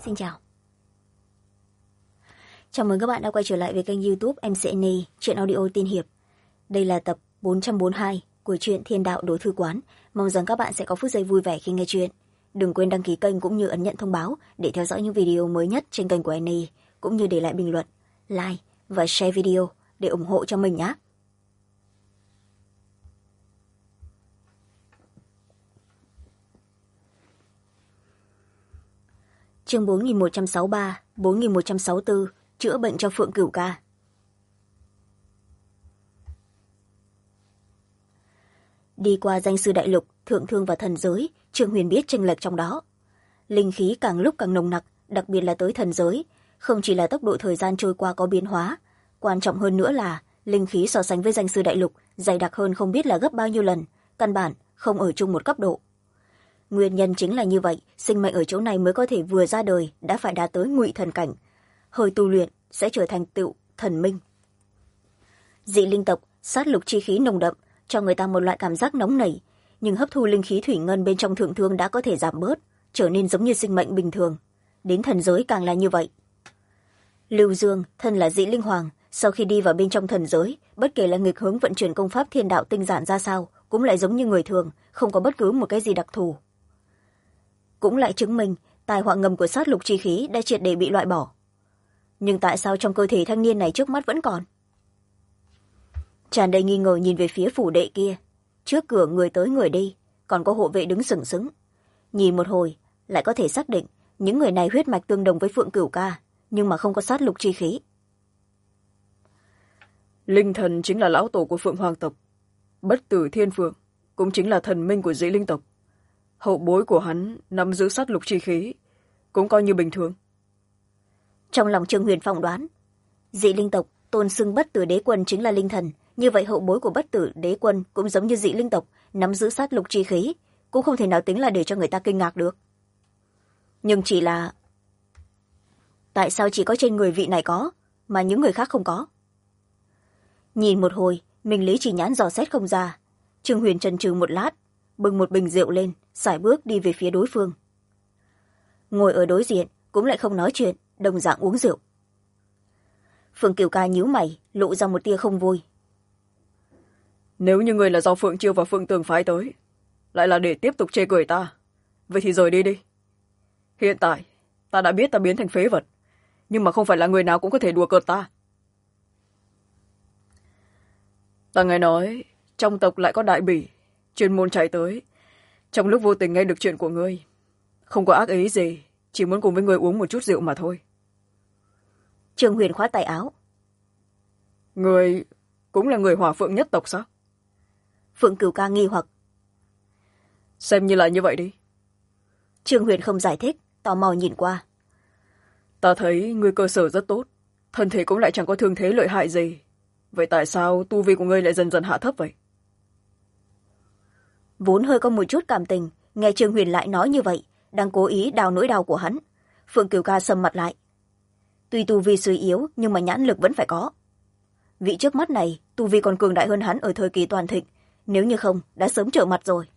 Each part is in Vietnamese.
Xin chào. Chào mừng các bạn đã quay trở lại với kênh YouTube MCN Truyện Audio Tiên Hiệp. Đây là tập 442 của truyện Thiên Đạo Đố Thư Quán. Mong rằng các bạn sẽ có phút giây vui vẻ khi nghe chuyện. Đừng quên đăng ký kênh cũng như ấn nhận thông báo để theo dõi những video mới nhất trên kênh của Annie, cũng như để lại bình luận, like và share video để ủng hộ cho mình nhé. Chương 4163, 4164, chữa bệnh cho Phượng Cửu Ca. Đi qua danh sư đại lục, thượng thương và thần giới, Trương Huyền biết chênh lệch trong đó. Linh khí càng lúc càng nồng nặc, đặc biệt là tới thần giới, không chỉ là tốc độ thời gian trôi qua có biến hóa, quan trọng hơn nữa là linh khí so sánh với danh sư đại lục dày đặc hơn không biết là gấp bao nhiêu lần, căn bản không ở chung một cấp độ. Nguyên nhân chính là như vậy, sinh mệnh ở chỗ này mới có thể vừa ra đời đã phải đạt tới ngụy thần cảnh, hơi tu luyện sẽ trở thành tựu thần minh. Dị linh tộc sát lục chi khí nồng đậm cho người ta một loại cảm giác nóng nảy, nhưng hấp thu linh khí thủy ngân bên trong thượng thương đã có thể giảm bớt, trở nên giống như sinh mệnh bình thường. Đến thần giới càng là như vậy. Lưu Dương thân là dị linh hoàng, sau khi đi vào bên trong thần giới, bất kể là nghịch hướng vận chuyển công pháp thiên đạo tinh giản ra sao cũng lại giống như người thường, không có bất cứ một cái gì đặc thù. Cũng lại chứng minh tai họa ngầm của sát lục chi khí đã triệt để bị loại bỏ. Nhưng tại sao trong cơ thể thanh niên này trước mắt vẫn còn? Tràn đầy nghi ngờ nhìn về phía phủ đệ kia, trước cửa người tới người đi, còn có hộ vệ đứng sừng sững. Nhìn một hồi lại có thể xác định những người này huyết mạch tương đồng với Phượng Cửu Ca, nhưng mà không có sát lục chi khí. Linh thần chính là lão tổ của Phượng Hoàng tộc, Bất Tử Thiên Phượng cũng chính là thần minh của dị linh tộc. Hậu bối của hắn nắm giữ sát lục chi khí, cũng coi như bình thường. Trong lòng Trương Huyền phỏng đoán, dị linh tộc tôn xưng Bất Tử Đế Quân chính là linh thần, như vậy hậu bối của Bất Tử Đế Quân cũng giống như dị linh tộc nắm giữ sát lục chi khí, cũng không thể nào tính là để cho người ta kinh ngạc được. Nhưng chỉ là tại sao chỉ có trên người vị này có mà những người khác không có? Nhìn một hồi Minh Lý chỉ nhãn dò xét không ra. Trương Huyền chần chừ một lát, bưng một bình rượu lên, sải bước đi về phía đối phương. Ngồi ở đối diện cũng lại không nói chuyện, đồng dạng uống rượu. Phượng Cửu Ca nhíu mày, lộ ra một tia không vui. Nếu như người là do Phượng Chiêu và Phượng Tường phái tới, lại là để tiếp tục chê cười ta, vậy thì rời đi đi. Hiện tại ta đã biết ta biến thành phế vật, nhưng mà không phải là người nào cũng có thể đùa cợt ta. Ta nghe nói trong tộc lại có đại bỉ chuyên môn chạy tới, trong lúc vô tình nghe được chuyện của ngươi, không có ác ý gì, chỉ muốn cùng với ngươi uống một chút rượu mà thôi. Trương Huyền khoát tay áo. Ngươi cũng là người Hỏa Phượng nhất tộc sao? Phượng Cửu Ca nghi hoặc. Xem như là như vậy đi. Trương Huyền không giải thích, tò mò nhìn qua. Ta thấy ngươi cơ sở rất tốt, thân thể cũng lại chẳng có thương thế lợi hại gì, vậy tại sao tu vi của ngươi lại dần dần hạ thấp vậy? Vốn hơi có một chút cảm tình, nghe Trương Huyền lại nói như vậy, đang cố ý đào nỗi đau của hắn. Phượng Cửu Ca sầm mặt lại. Tuy tu vi suy yếu nhưng mà nhãn lực vẫn phải có. Vị trước mắt này tu vi còn cường đại hơn hắn ở thời kỳ toàn thịnh, nếu như không đã sớm trở mặt rồi.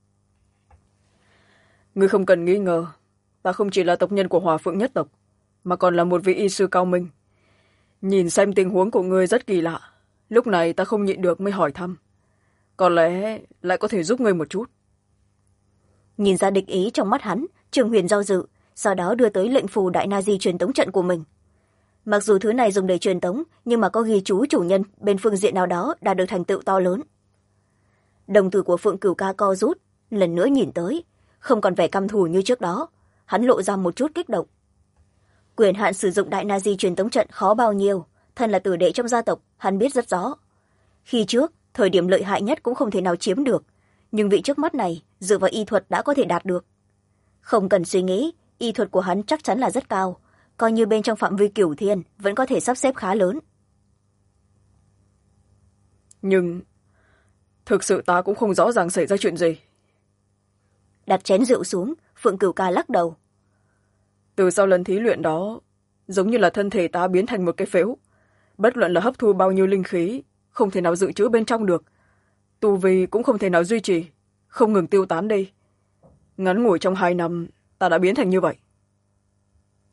Ngươi không cần nghi ngờ, ta không chỉ là tộc nhân của Hỏa Phượng nhất tộc, mà còn là một vị y sư cao minh. Nhìn xem tình huống của ngươi rất kỳ lạ, lúc này ta không nhịn được mới hỏi thăm. Có lẽ lại có thể giúp ngươi một chút. Nhìn ra địch ý trong mắt hắn, Trương Huyền do dự, sau đó đưa tới lệnh phù Đại Na Di truyền tống trận của mình. Mặc dù thứ này dùng để truyền tống, nhưng mà có ghi chú chủ nhân bên phương diện nào đó đã được thành tựu to lớn. Đồng tử của Phượng Cửu Ca co rút, lần nữa nhìn tới, không còn vẻ căm thù như trước đó, hắn lộ ra một chút kích động. Quyền hạn sử dụng Đại Na Di truyền tống trận khó bao nhiêu, thân là tử đệ trong gia tộc, hắn biết rất rõ. Khi trước, thời điểm lợi hại nhất cũng không thể nào chiếm được, nhưng vị trước mắt này dựa vào y thuật đã có thể đạt được. Không cần suy nghĩ, y thuật của hắn chắc chắn là rất cao, coi như bên trong phạm vi Cửu Thiên vẫn có thể sắp xếp khá lớn. Nhưng thực sự ta cũng không rõ ràng xảy ra chuyện gì. Đặt chén rượu xuống, Phượng Cửu Ca lắc đầu. Từ sau lần thí luyện đó, giống như là thân thể ta biến thành một cái phếu, bất luận là hấp thu bao nhiêu linh khí, không thể nào dự trữ bên trong được, tu vi cũng không thể nào duy trì, không ngừng tiêu tán đi. Ngắn ngủi trong 2 năm ta đã biến thành như vậy.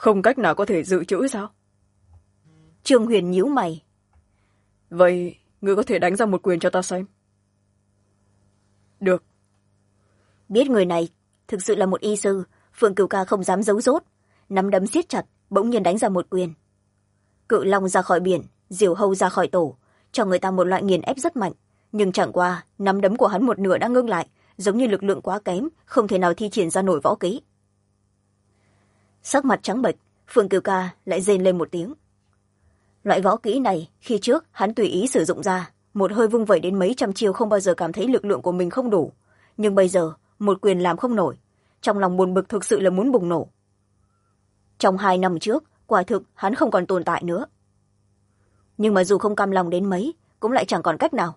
Không cách nào có thể dự trữ sao? Trương Huyền nhíu mày. Vậy ngươi có thể đánh ra một quyền cho ta xem? Được. Biết người này thực sự là một y sư, Phượng Cửu Ca không dám giấu dốt, nắm đấm siết chặt, bỗng nhiên đánh ra một quyền. Cự long ra khỏi biển, diều hâu ra khỏi tổ, cho người ta một loại nghiền ép rất mạnh, nhưng chẳng qua nắm đấm của hắn một nửa đã ngưng lại, giống như lực lượng quá kém, không thể nào thi triển ra nổi võ kỹ. Sắc mặt trắng bệch, Phượng Cửu Ca lại rên lên một tiếng. Loại võ kỹ này khi trước hắn tùy ý sử dụng ra, một hơi vung vẩy đến mấy trăm chiêu không bao giờ cảm thấy lực lượng của mình không đủ, nhưng bây giờ một quyền làm không nổi, trong lòng buồn bực thực sự là muốn bùng nổ. Trong 2 năm trước quả thực hắn không còn tồn tại nữa, nhưng mà dù không cam lòng đến mấy cũng lại chẳng còn cách nào.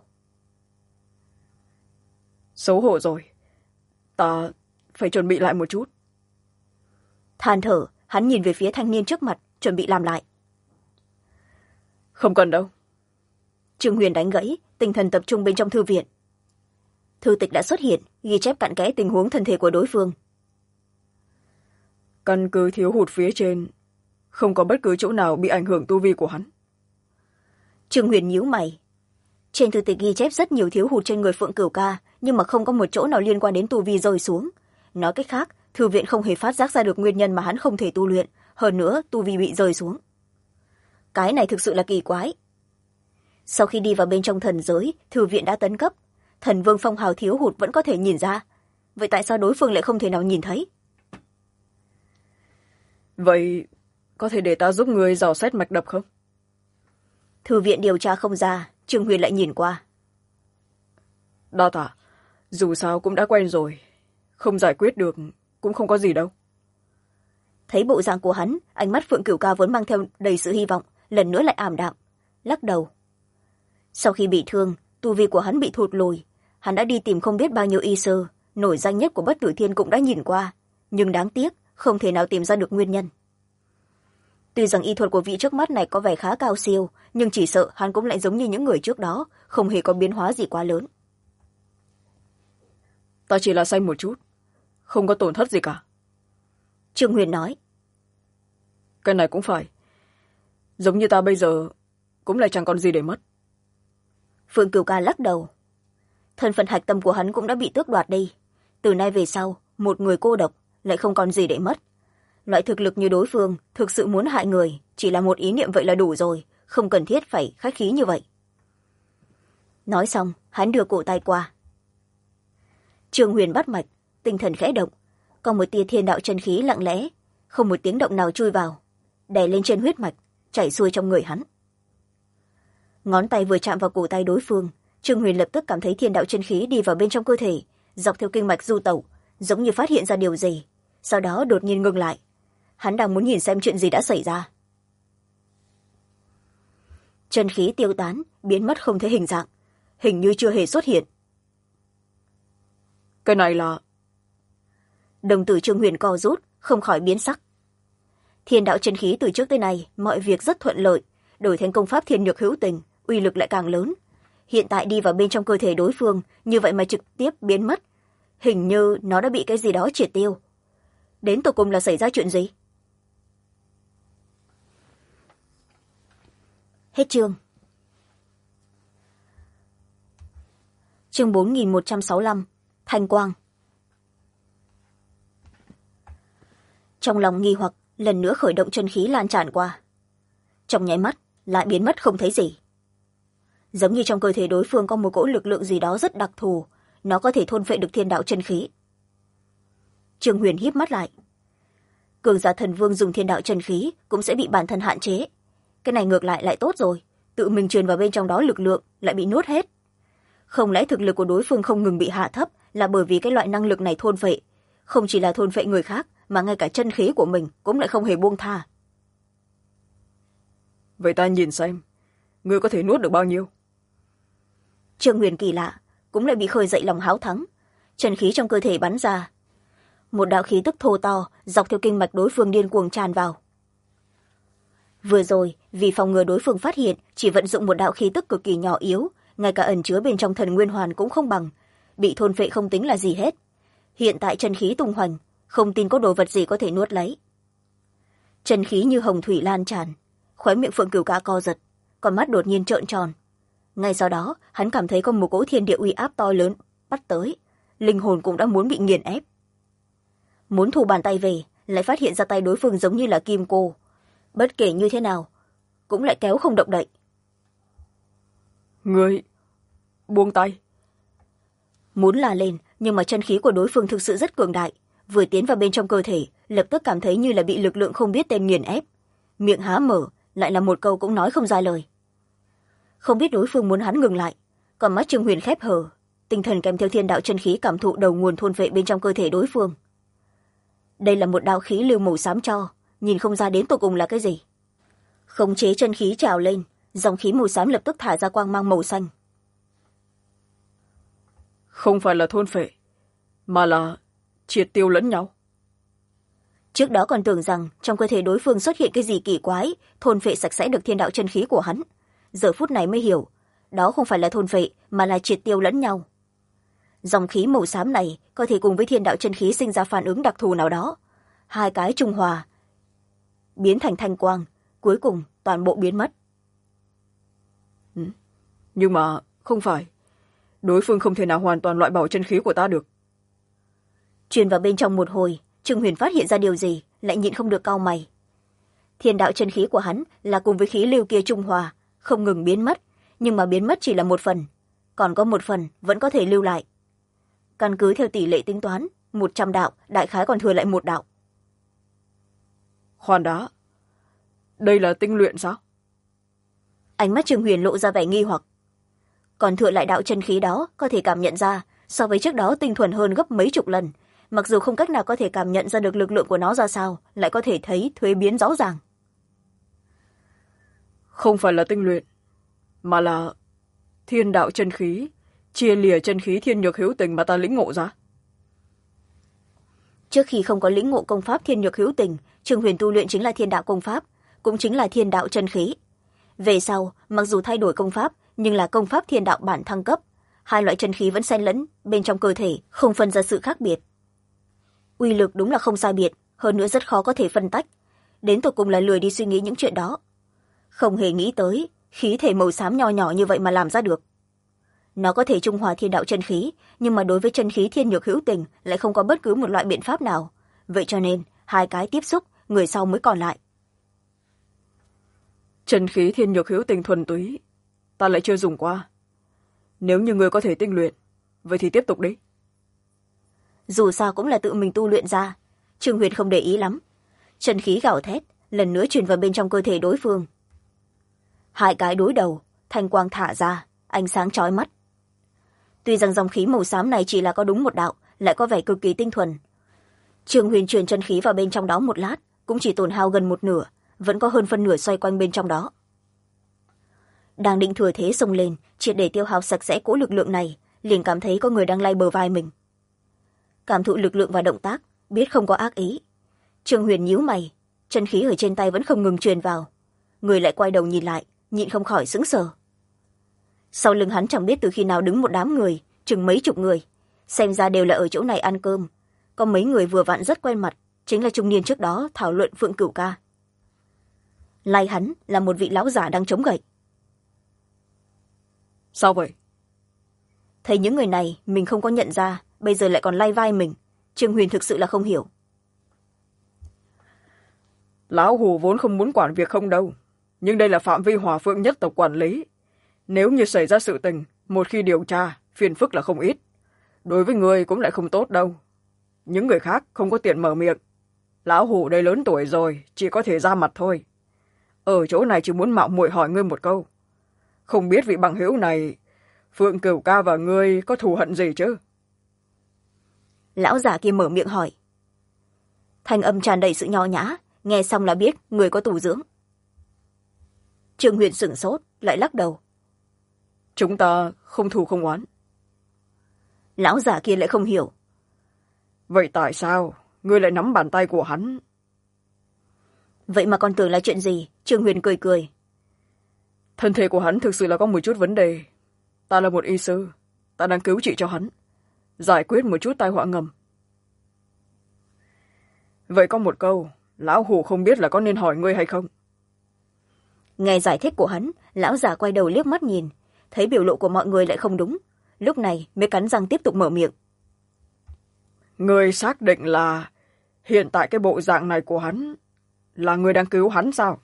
Xấu hổ rồi, ta phải chuẩn bị lại một chút. Than thở, hắn nhìn về phía thanh niên trước mặt, chuẩn bị làm lại. Không cần đâu. Trương Huyền đánh gãy, tinh thần tập trung bên trong thư viện. Thư tịch đã xuất hiện, ghi chép cặn kẽ tình huống thân thể của đối phương. Căn cứ thiếu hụt phía trên, không có bất cứ chỗ nào bị ảnh hưởng tu vi của hắn. Trương Huyền nhíu mày. Trên thư tịch ghi chép rất nhiều thiếu hụt trên người Phượng Cửu Ca, nhưng mà không có một chỗ nào liên quan đến tu vi rơi xuống. Nói cách khác, thư viện không hề phát giác ra được nguyên nhân mà hắn không thể tu luyện, hơn nữa tu vi bị rơi xuống. Cái này thực sự là kỳ quái. Sau khi đi vào bên trong thần giới, thư viện đã tấn cấp, thần vương phong hào thiếu hụt vẫn có thể nhìn ra. Vậy tại sao đối phương lại không thể nào nhìn thấy? Vậy có thể để ta giúp người dò xét mạch đập không? Thư viện điều tra không ra, Trương Huyền lại nhìn qua. Đa tạ, dù sao cũng đã quen rồi, không giải quyết được cũng không có gì đâu. Thấy bộ dạng của hắn, ánh mắt Phượng Cửu Ca vốn mang theo đầy sự hy vọng, lần nữa lại ảm đạm, lắc đầu. Sau khi bị thương, tu vi của hắn bị thụt lùi, hắn đã đi tìm không biết bao nhiêu y sư, nổi danh nhất của Bất Tử Thiên cũng đã nhìn qua, nhưng đáng tiếc không thể nào tìm ra được nguyên nhân. Tuy rằng y thuật của vị trước mắt này có vẻ khá cao siêu, nhưng chỉ sợ hắn cũng lại giống như những người trước đó, không hề có biến hóa gì quá lớn. Ta chỉ là xanh một chút, không có tổn thất gì cả. Trương Huyền nói. Cái này cũng phải. Giống như ta bây giờ, cũng lại chẳng còn gì để mất. Phượng Cửu Ca lắc đầu. Thân phận hạch tâm của hắn cũng đã bị tước đoạt đi. Từ nay về sau, một người cô độc, lại không còn gì để mất. Loại thực lực như đối phương thực sự muốn hại người, chỉ là một ý niệm vậy là đủ rồi, không cần thiết phải khách khí như vậy. Nói xong, hắn đưa cổ tay qua. Trương Huyền bắt mạch, tinh thần khẽ động, có một tia thiên đạo chân khí lặng lẽ, không một tiếng động nào chui vào, đè lên trên huyết mạch, chảy xuôi trong người hắn. Ngón tay vừa chạm vào cổ tay đối phương, Trương Huyền lập tức cảm thấy thiên đạo chân khí đi vào bên trong cơ thể, dọc theo kinh mạch du tẩu, giống như phát hiện ra điều gì, sau đó đột nhiên ngừng lại. Hắn đang muốn nhìn xem chuyện gì đã xảy ra. Chân khí tiêu tán, biến mất không thấy hình dạng, hình như chưa hề xuất hiện. Cái này là... Đồng tử Trương Huyền co rút, không khỏi biến sắc. Thiên đạo chân khí từ trước tới nay, mọi việc rất thuận lợi, đổi thành công pháp thiên nhược hữu tình, uy lực lại càng lớn. Hiện tại đi vào bên trong cơ thể đối phương, như vậy mà trực tiếp biến mất. Hình như nó đã bị cái gì đó triệt tiêu. Đến tột cùng là xảy ra chuyện gì? Hết chương. Chương 4165, Thanh Quang. Trong lòng nghi hoặc, lần nữa khởi động chân khí lan tràn qua. Trong nháy mắt, lại biến mất không thấy gì. Giống như trong cơ thể đối phương có một cỗ lực lượng gì đó rất đặc thù, nó có thể thôn phệ được thiên đạo chân khí. Trương Huyền híp mắt lại. Cường giả thần vương dùng thiên đạo chân khí cũng sẽ bị bản thân hạn chế. Cái này ngược lại tốt rồi, tự mình truyền vào bên trong đó lực lượng lại bị nuốt hết. Không lẽ thực lực của đối phương không ngừng bị hạ thấp là bởi vì cái loại năng lực này thôn phệ, không chỉ là thôn phệ người khác mà ngay cả chân khí của mình cũng lại không hề buông tha. Vậy ta nhìn xem, ngươi có thể nuốt được bao nhiêu? Trương Huyền kỳ lạ, cũng lại bị khơi dậy lòng háo thắng. Chân khí trong cơ thể bắn ra. Một đạo khí tức thô to, dọc theo kinh mạch đối phương điên cuồng tràn vào. Vừa rồi, vì phòng ngừa đối phương phát hiện, chỉ vận dụng một đạo khí tức cực kỳ nhỏ yếu, ngay cả ẩn chứa bên trong thần nguyên hoàn cũng không bằng. Bị thôn phệ không tính là gì hết. Hiện tại chân khí tung hoành, không tin có đồ vật gì có thể nuốt lấy. chân khí như hồng thủy lan tràn, khóe miệng Phượng Cửu Ca co giật, con mắt đột nhiên trợn tròn. Ngay sau đó hắn cảm thấy có một cỗ thiên địa uy áp to lớn bắt tới, linh hồn cũng đã muốn bị nghiền ép. Muốn thu bàn tay về, lại phát hiện ra tay đối phương giống như là kim cô, bất kể như thế nào cũng lại kéo không động đậy. Ngươi buông tay. Muốn la lên, nhưng mà chân khí của đối phương thực sự rất cường đại, vừa tiến vào bên trong cơ thể lập tức cảm thấy như là bị lực lượng không biết tên nghiền ép, miệng há mở lại là một câu cũng nói không ra lời. Không biết đối phương muốn hắn ngừng lại, còn mắt Trương Huyền khép hờ, tinh thần kèm theo thiên đạo chân khí cảm thụ đầu nguồn thôn vệ bên trong cơ thể đối phương. Đây là một đạo khí lưu màu xám cho, nhìn không ra đến tột cùng là cái gì. Khống chế chân khí trào lên, dòng khí màu xám lập tức thả ra quang mang màu xanh. Không phải là thôn phệ, mà là triệt tiêu lẫn nhau. Trước đó còn tưởng rằng trong cơ thể đối phương xuất hiện cái gì kỳ quái, thôn phệ sạch sẽ được thiên đạo chân khí của hắn. Giờ phút này mới hiểu, đó không phải là thôn phệ mà là triệt tiêu lẫn nhau. Dòng khí màu xám này có thể cùng với thiên đạo chân khí sinh ra phản ứng đặc thù nào đó. Hai cái trung hòa, biến thành thanh quang, cuối cùng toàn bộ biến mất. Nhưng mà không phải, đối phương không thể nào hoàn toàn loại bỏ chân khí của ta được. Truyền vào bên trong một hồi, Trương Huyền phát hiện ra điều gì, lại nhịn không được cau mày. Thiên đạo chân khí của hắn là cùng với khí lưu kia trung hòa, không ngừng biến mất, nhưng mà biến mất chỉ là một phần, còn có một phần vẫn có thể lưu lại. Căn cứ theo tỷ lệ tính toán, 100 đạo đại khái còn thừa lại một đạo. Khoan đã, đây là tinh luyện sao? Ánh mắt Trương Huyền lộ ra vẻ nghi hoặc. Còn thừa lại đạo chân khí đó có thể cảm nhận ra so với trước đó tinh thuần hơn gấp mấy chục lần, mặc dù không cách nào có thể cảm nhận ra được lực lượng của nó ra sao, lại có thể thấy thuế biến rõ ràng. Không phải là tinh luyện, mà là thiên đạo chân khí, chia lìa chân khí thiên nhược hữu tình mà ta lĩnh ngộ ra. Trước khi không có lĩnh ngộ công pháp thiên nhược hữu tình, Trương Huyền tu luyện chính là thiên đạo công pháp, cũng chính là thiên đạo chân khí. Về sau, mặc dù thay đổi công pháp, nhưng là công pháp thiên đạo bản thăng cấp, hai loại chân khí vẫn xen lẫn bên trong cơ thể, không phân ra sự khác biệt. Uy lực đúng là không sai biệt, hơn nữa rất khó có thể phân tách, đến tột cùng là lười đi suy nghĩ những chuyện đó. Không hề nghĩ tới khí thể màu xám nho nhỏ như vậy mà làm ra được. Nó có thể trung hòa thiên đạo chân khí, nhưng mà đối với chân khí thiên nhược hữu tình lại không có bất cứ một loại biện pháp nào, vậy cho nên hai cái tiếp xúc, người sau mới còn lại. Chân khí thiên nhược hữu tình thuần túy ta lại chưa dùng qua. Nếu như người có thể tinh luyện, vậy thì tiếp tục đi. Dù sao cũng là tự mình tu luyện ra, Trương Huyền không để ý lắm. Chân khí gào thét lần nữa truyền vào bên trong cơ thể đối phương. Hai cái đối đầu, thanh quang thả ra, ánh sáng chói mắt. Tuy rằng dòng khí màu xám này chỉ là có đúng một đạo, lại có vẻ cực kỳ tinh thuần. Trương Huyền truyền chân khí vào bên trong đó một lát, cũng chỉ tổn hao gần một nửa, vẫn có hơn phân nửa xoay quanh bên trong đó. Đang định thừa thế xông lên, triệt để tiêu hao sạch sẽ cỗ lực lượng này, liền cảm thấy có người đang lay bờ vai mình. Cảm thụ lực lượng và động tác, biết không có ác ý. Trương Huyền nhíu mày, chân khí ở trên tay vẫn không ngừng truyền vào. Người lại quay đầu nhìn lại, nhịn không khỏi sững sờ. Sau lưng hắn chẳng biết từ khi nào đứng một đám người, chừng mấy chục người, xem ra đều là ở chỗ này ăn cơm. Có mấy người vừa vặn rất quen mặt, chính là trung niên trước đó thảo luận Phượng Cửu Ca. Lay hắn là một vị lão giả đang chống gậy. Sao vậy? Thấy những người này mình không có nhận ra, bây giờ lại còn lay vai mình, Trương Huyền thực sự là không hiểu. Lão Hù vốn không muốn quản việc không đâu, nhưng đây là phạm vi Hỏa Phượng nhất tộc quản lý. Nếu như xảy ra sự tình, một khi điều tra, phiền phức là không ít. Đối với người cũng lại không tốt đâu. Những người khác không có tiện mở miệng. Lão Hù đây lớn tuổi rồi, chỉ có thể ra mặt thôi. Ở chỗ này chỉ muốn mạo muội hỏi ngươi một câu. Không biết vị bằng hữu này, Phượng Cửu Ca và ngươi có thù hận gì chứ? Lão giả kia mở miệng hỏi. Thanh âm tràn đầy sự nho nhã, nghe xong là biết người có tù dưỡng. Trương Huyền sửng sốt, lại lắc đầu. Chúng ta không thù không oán. Lão giả kia lại không hiểu. Vậy tại sao ngươi lại nắm bàn tay của hắn? Vậy mà còn tưởng là chuyện gì? Trương Huyền cười cười. Thân thể của hắn thực sự là có một chút vấn đề. Ta là một y sư, ta đang cứu trị cho hắn, giải quyết một chút tai họa ngầm. Vậy có một câu, lão hủ không biết là có nên hỏi ngươi hay không. Nghe giải thích của hắn, lão già quay đầu liếc mắt nhìn, thấy biểu lộ của mọi người lại không đúng, lúc này mới cắn răng tiếp tục mở miệng. Ngươi xác định là hiện tại cái bộ dạng này của hắn là ngươi đang cứu hắn sao?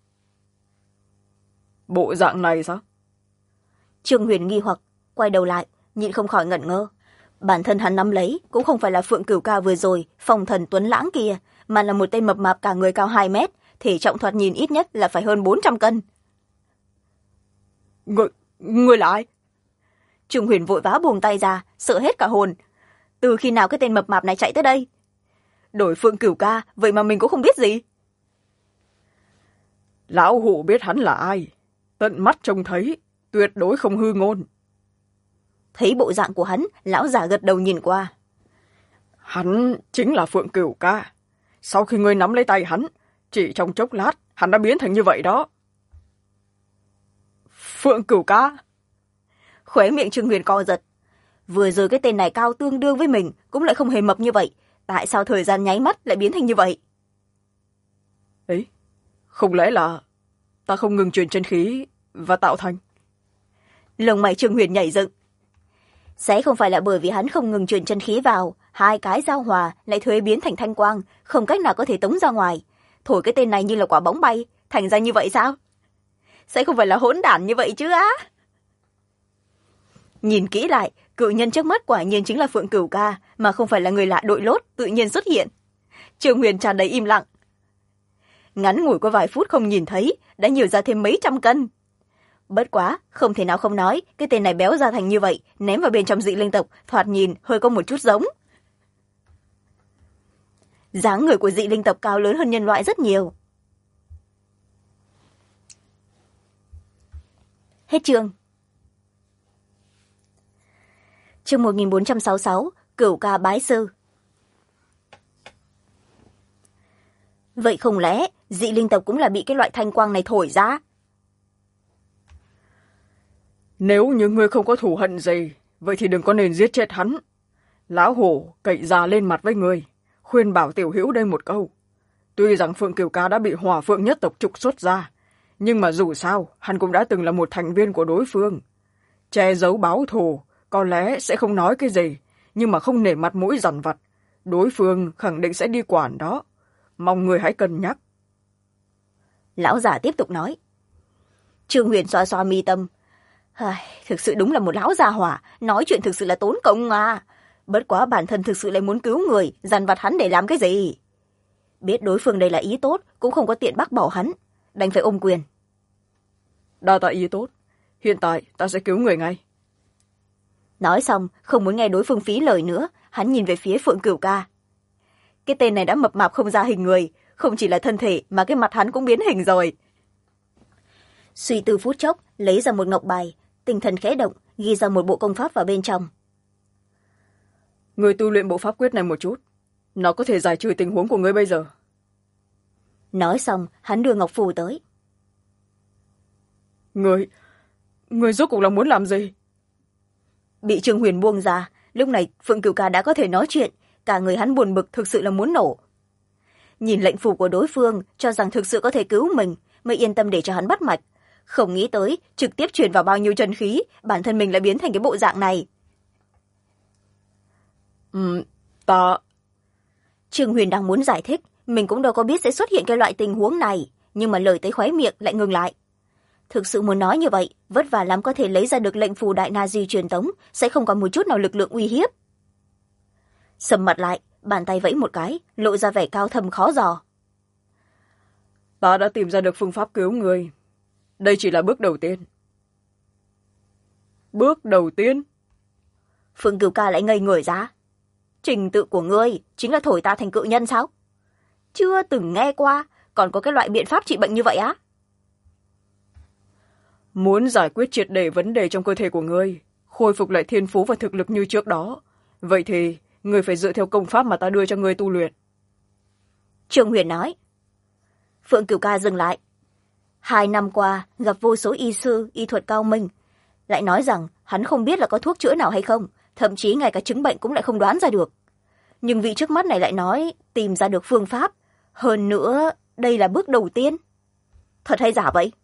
Bộ dạng này sao? Trương Huyền nghi hoặc quay đầu lại, nhịn không khỏi ngẩn ngơ. Bản thân hắn nắm lấy cũng không phải là Phượng Cửu Ca vừa rồi phong thần tuấn lãng kia, mà là một tên mập mạp cả người cao 2 mét, thể trọng thoạt nhìn ít nhất là phải hơn 400 cân. Ngươi là ai? Trương Huyền vội vã buông tay ra, sợ hết cả hồn. Từ khi nào cái tên mập mạp này chạy tới đây? Đổi Phượng Cửu Ca, vậy mà mình cũng không biết gì. Lão hủ biết hắn là ai, tận mắt trông thấy, tuyệt đối không hư ngôn. Thấy bộ dạng của hắn, lão già gật đầu nhìn qua. Hắn chính là Phượng Cửu Ca. Sau khi ngươi nắm lấy tay hắn, chỉ trong chốc lát, hắn đã biến thành như vậy đó. Phượng Cửu Ca? Khóe miệng Trương Huyền co giật. Vừa rồi cái tên này cao tương đương với mình, cũng lại không hề mập như vậy. Tại sao thời gian nháy mắt lại biến thành như vậy? Ấy, không lẽ là ta không ngừng truyền chân khí và tạo thành? Lông mày Trương Huyền nhảy dựng. Sẽ không phải là bởi vì hắn không ngừng truyền chân khí vào, hai cái giao hòa lại thuế biến thành thanh quang, không cách nào có thể tống ra ngoài. Thổi cái tên này như là quả bóng bay, thành ra như vậy sao? Sẽ không phải là hỗn đản như vậy chứ á? Nhìn kỹ lại, cự nhân trước mắt quả nhiên chính là Phượng Cửu Ca, mà không phải là người lạ đội lốt tự nhiên xuất hiện. Trương Huyền tràn đầy im lặng. Ngắn ngủi có vài phút không nhìn thấy, đã nhiều ra thêm mấy trăm cân. Bất quá, không thể nào không nói, cái tên này béo ra thành như vậy, ném vào bên trong dị linh tộc, thoạt nhìn hơi có một chút giống. Dáng người của dị linh tộc cao lớn hơn nhân loại rất nhiều. Hết chương. Chương 1466, Cửu Ca bái sư. Vậy không lẽ dị linh tộc cũng là bị cái loại thanh quang này thổi ra? Nếu như ngươi không có thù hận gì, vậy thì đừng có nên giết chết hắn. Lão hổ cậy già lên mặt với ngươi, khuyên bảo tiểu hữu đây một câu. Tuy rằng Phượng Cửu Ca đã bị Hỏa Phượng nhất tộc trục xuất ra, nhưng mà dù sao, hắn cũng đã từng là một thành viên của đối phương. Che giấu báo thù, có lẽ sẽ không nói cái gì, nhưng mà không nể mặt mũi dằn vặt. Đối phương khẳng định sẽ đi quản đó. Mong người hãy cân nhắc. Lão già tiếp tục nói. Trương Huyền xoa xoa mi tâm. Thực sự đúng là một lão già hỏa, nói chuyện thực sự là tốn công à. Bất quá bản thân thực sự lại muốn cứu người, dằn vặt hắn để làm cái gì? Biết đối phương đây là ý tốt, cũng không có tiện bác bỏ hắn, đành phải ôm quyền. Đa tạ ý tốt, hiện tại ta sẽ cứu người ngay. Nói xong, không muốn nghe đối phương phí lời nữa, hắn nhìn về phía Phượng Cửu Ca. Cái tên này đã mập mạp không ra hình người, không chỉ là thân thể mà cái mặt hắn cũng biến hình rồi. Suy tư phút chốc, lấy ra một ngọc bài, tinh thần khẽ động, ghi ra một bộ công pháp vào bên trong. Người tu luyện bộ pháp quyết này một chút, nó có thể giải trừ tình huống của ngươi bây giờ. Nói xong, hắn đưa ngọc phù tới. Người rốt cuộc là muốn làm gì? Bị Trương Huyền buông ra, lúc này Phượng Cửu Ca đã có thể nói chuyện, cả người hắn buồn bực thực sự là muốn nổ. Nhìn lệnh phù của đối phương, cho rằng thực sự có thể cứu mình, mới yên tâm để cho hắn bắt mạch. Không nghĩ tới, trực tiếp truyền vào bao nhiêu chân khí, bản thân mình lại biến thành cái bộ dạng này. Ta... Trương Huyền đang muốn giải thích, mình cũng đâu có biết sẽ xuất hiện cái loại tình huống này, nhưng mà lời tới khóe miệng lại ngừng lại. Thực sự muốn nói như vậy, vất vả lắm có thể lấy ra được lệnh phù đại na di truyền tống, sẽ không có một chút nào lực lượng uy hiếp. Sầm mặt lại, bàn tay vẫy một cái, lộ ra vẻ cao thâm khó dò. Ta đã tìm ra được phương pháp cứu người. Đây chỉ là bước đầu tiên. Bước đầu tiên? Phượng Cửu Ca lại ngây người ra. Trình tự của ngươi chính là thổi ta thành cự nhân sao? Chưa từng nghe qua, còn có cái loại biện pháp trị bệnh như vậy á? Muốn giải quyết triệt để vấn đề trong cơ thể của ngươi, khôi phục lại thiên phú và thực lực như trước đó, vậy thì ngươi phải dựa theo công pháp mà ta đưa cho ngươi tu luyện. Trương Huyền nói. Phượng Cửu Ca dừng lại. 2 năm qua, gặp vô số y sư, y thuật cao minh. Lại nói rằng hắn không biết là có thuốc chữa nào hay không, thậm chí ngay cả chứng bệnh cũng lại không đoán ra được. Nhưng vị trước mắt này lại nói tìm ra được phương pháp. hơn nữa đây là bước đầu tiên. Thật hay giả vậy?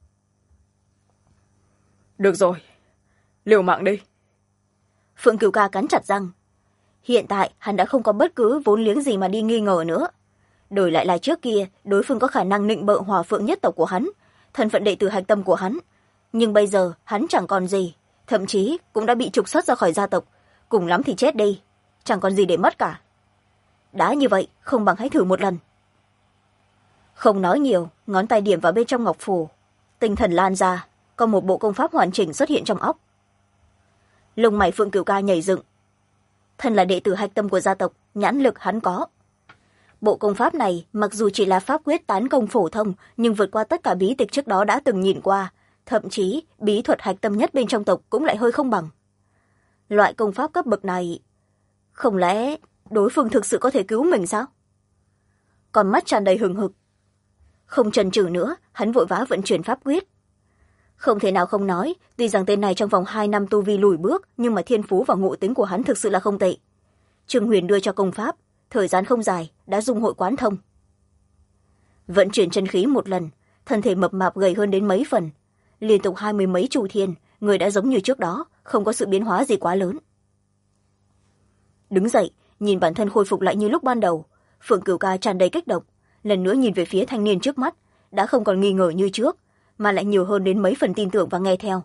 Được rồi, liều mạng đi. Phượng Cửu Ca cắn chặt răng. Hiện tại hắn đã không có bất cứ vốn liếng gì mà đi nghi ngờ nữa. Đổi lại là trước kia, đối phương có khả năng nịnh bợ Hòa Phượng nhất tộc của hắn, thân phận đệ tử hạch tâm của hắn. Nhưng bây giờ hắn chẳng còn gì, thậm chí cũng đã bị trục xuất ra khỏi gia tộc, cùng lắm thì chết đi, chẳng còn gì để mất cả. Đã như vậy, không bằng hãy thử một lần. Không nói nhiều, ngón tay điểm vào bên trong ngọc phù, tinh thần lan ra, có một bộ công pháp hoàn chỉnh xuất hiện trong óc. Lông mày Phượng Cửu Ca nhảy dựng. Thân là đệ tử hạch tâm của gia tộc, nhãn lực hắn có. Bộ công pháp này mặc dù chỉ là pháp quyết tán công phổ thông, nhưng vượt qua tất cả bí tịch trước đó đã từng nhìn qua, thậm chí bí thuật hạch tâm nhất bên trong tộc cũng lại hơi không bằng. Loại công pháp cấp bậc này, không lẽ đối phương thực sự có thể cứu mình sao? Con mắt tràn đầy hừng hực. Không chần chừ nữa, hắn vội vã vận chuyển pháp quyết. Không thể nào không nói, tuy rằng tên này trong vòng 2 năm tu vi lùi bước, nhưng mà thiên phú và ngộ tính của hắn thực sự là không tệ. Trương Huyền đưa cho công pháp, thời gian không dài, đã dung hội quán thông. Vận chuyển chân khí một lần, thân thể mập mạp gầy hơn đến mấy phần. Liên tục 20 mấy chu thiên, người đã giống như trước đó, không có sự biến hóa gì quá lớn. Đứng dậy, nhìn bản thân khôi phục lại như lúc ban đầu, Phượng Cửu Ca tràn đầy kích động, lần nữa nhìn về phía thanh niên trước mắt, đã không còn nghi ngờ như trước, mà lại nhiều hơn đến mấy phần tin tưởng và nghe theo.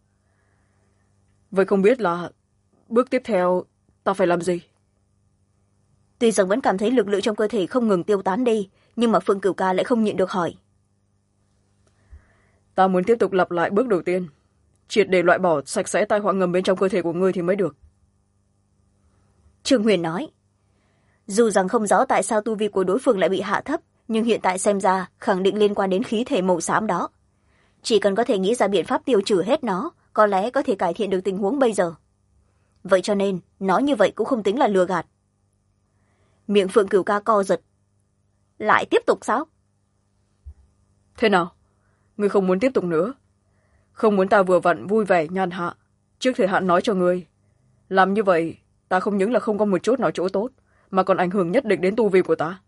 Vậy không biết là bước tiếp theo ta phải làm gì? Tuy rằng vẫn cảm thấy lực lượng trong cơ thể không ngừng tiêu tán đi, nhưng mà Phượng Cửu Ca lại không nhịn được hỏi. Ta muốn tiếp tục lặp lại bước đầu tiên, triệt để loại bỏ sạch sẽ tai họa ngầm bên trong cơ thể của ngươi thì mới được. Trương Huyền nói. Dù rằng không rõ tại sao tu vi của đối phương lại bị hạ thấp, nhưng hiện tại xem ra khẳng định liên quan đến khí thể màu xám đó. Chỉ cần có thể nghĩ ra biện pháp tiêu trừ hết nó, có lẽ có thể cải thiện được tình huống bây giờ. Vậy cho nên, nói như vậy cũng không tính là lừa gạt. Miệng Phượng Cửu Ca co giật. Lại tiếp tục sao? Thế nào? Ngươi không muốn tiếp tục nữa? Không muốn ta vừa vặn vui vẻ nhàn hạ, trước thời hạn nói cho ngươi. Làm như vậy, ta không những là không có một chút nào chỗ tốt, mà còn ảnh hưởng nhất định đến tu vi của ta.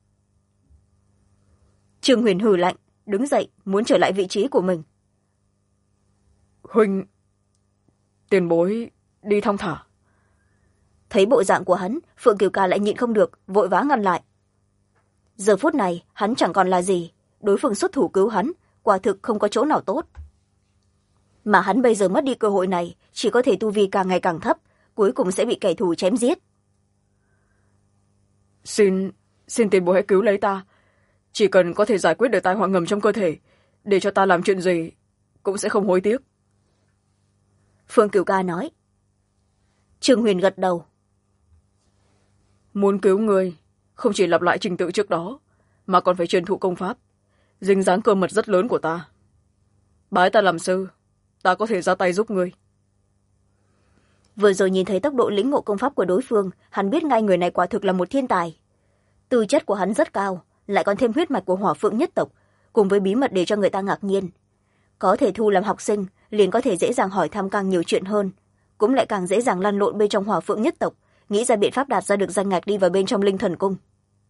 Trương Huyền hừ lạnh, đứng dậy, muốn trở lại vị trí của mình. Huynh... Tiền bối đi thong thả. Thấy bộ dạng của hắn, Phượng Cửu Ca lại nhịn không được, vội vã ngăn lại. Giờ phút này, hắn chẳng còn là gì, đối phương xuất thủ cứu hắn, quả thực không có chỗ nào tốt. Mà hắn bây giờ mất đi cơ hội này, chỉ có thể tu vi càng ngày càng thấp, cuối cùng sẽ bị kẻ thù chém giết. Xin tiền bối hãy cứu lấy ta. Chỉ cần có thể giải quyết được tai họa ngầm trong cơ thể, để cho ta làm chuyện gì, cũng sẽ không hối tiếc. Phượng Cửu Ca nói. Trương Huyền gật đầu. Muốn cứu người, không chỉ lặp lại trình tự trước đó, mà còn phải truyền thụ công pháp, dính dáng cơ mật rất lớn của ta. Bái ta làm sư, ta có thể ra tay giúp người. Vừa rồi nhìn thấy tốc độ lĩnh ngộ công pháp của đối phương, hắn biết ngay người này quả thực là một thiên tài. Tư chất của hắn rất cao, lại còn thêm huyết mạch của Hỏa Phượng nhất tộc, cùng với bí mật để cho người ta ngạc nhiên. Có thể thu làm học sinh, liền có thể dễ dàng hỏi thăm càng nhiều chuyện hơn, cũng lại càng dễ dàng lăn lộn bên trong Hỏa Phượng nhất tộc, nghĩ ra biện pháp đạt ra được danh ngạch đi vào bên trong Linh Thần Cung.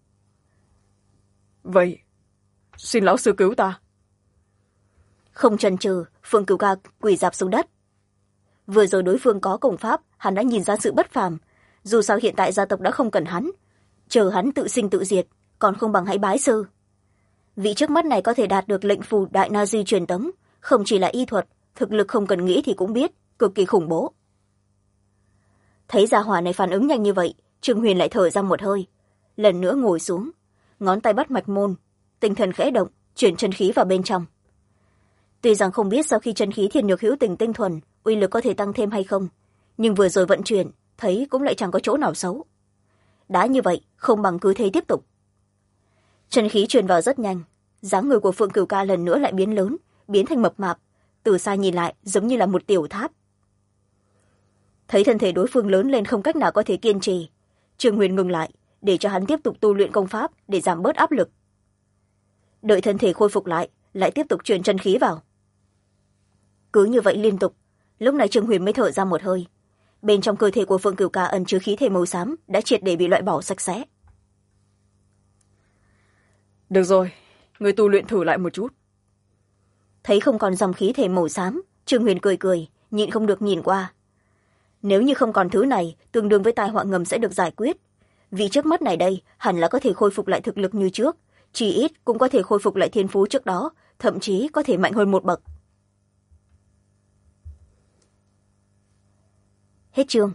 Vậy, xin lão sư cứu ta. Không chần chừ, Phượng Cửu Ca quỳ rạp xuống đất. Vừa rồi đối phương có công pháp, hắn đã nhìn ra sự bất phàm. Dù sao hiện tại gia tộc đã không cần hắn, chờ hắn tự sinh tự diệt, còn không bằng hãy bái sư. Vị trước mắt này có thể đạt được lệnh phù đại na di truyền tống, không chỉ là y thuật, thực lực không cần nghĩ thì cũng biết, cực kỳ khủng bố. Thấy gia hỏa này phản ứng nhanh như vậy, Trương Huyền lại thở ra một hơi, lần nữa ngồi xuống, ngón tay bắt mạch môn, tinh thần khẽ động, chuyển chân khí vào bên trong. Tuy rằng không biết sau khi chân khí thiên nhược hữu tình tinh thuần, uy lực có thể tăng thêm hay không, nhưng vừa rồi vận chuyển, thấy cũng lại chẳng có chỗ nào xấu. Đã như vậy, không bằng cứ thế tiếp tục. Chân khí truyền vào rất nhanh, dáng người của Phượng Cửu Ca lần nữa lại biến lớn, biến thành mập mạp, từ xa nhìn lại giống như là một tiểu tháp. Thấy thân thể đối phương lớn lên không cách nào có thể kiên trì, Trương Huyền ngừng lại, để cho hắn tiếp tục tu luyện công pháp để giảm bớt áp lực. Đợi thân thể khôi phục lại tiếp tục truyền chân khí vào. Cứ như vậy liên tục, lúc này Trương Huyền mới thở ra một hơi. Bên trong cơ thể của Phượng Cửu Ca ẩn chứa khí thể màu xám đã triệt để bị loại bỏ sạch sẽ. Được rồi, người tu luyện thử lại một chút. Thấy không còn dòng khí thể màu xám, Trương Huyền cười cười, nhịn không được nhìn qua. Nếu như không còn thứ này, tương đương với tai họa ngầm sẽ được giải quyết. Vì trước mắt này đây hẳn là có thể khôi phục lại thực lực như trước, chỉ ít cũng có thể khôi phục lại thiên phú trước đó, thậm chí có thể mạnh hơn một bậc. Hết chương.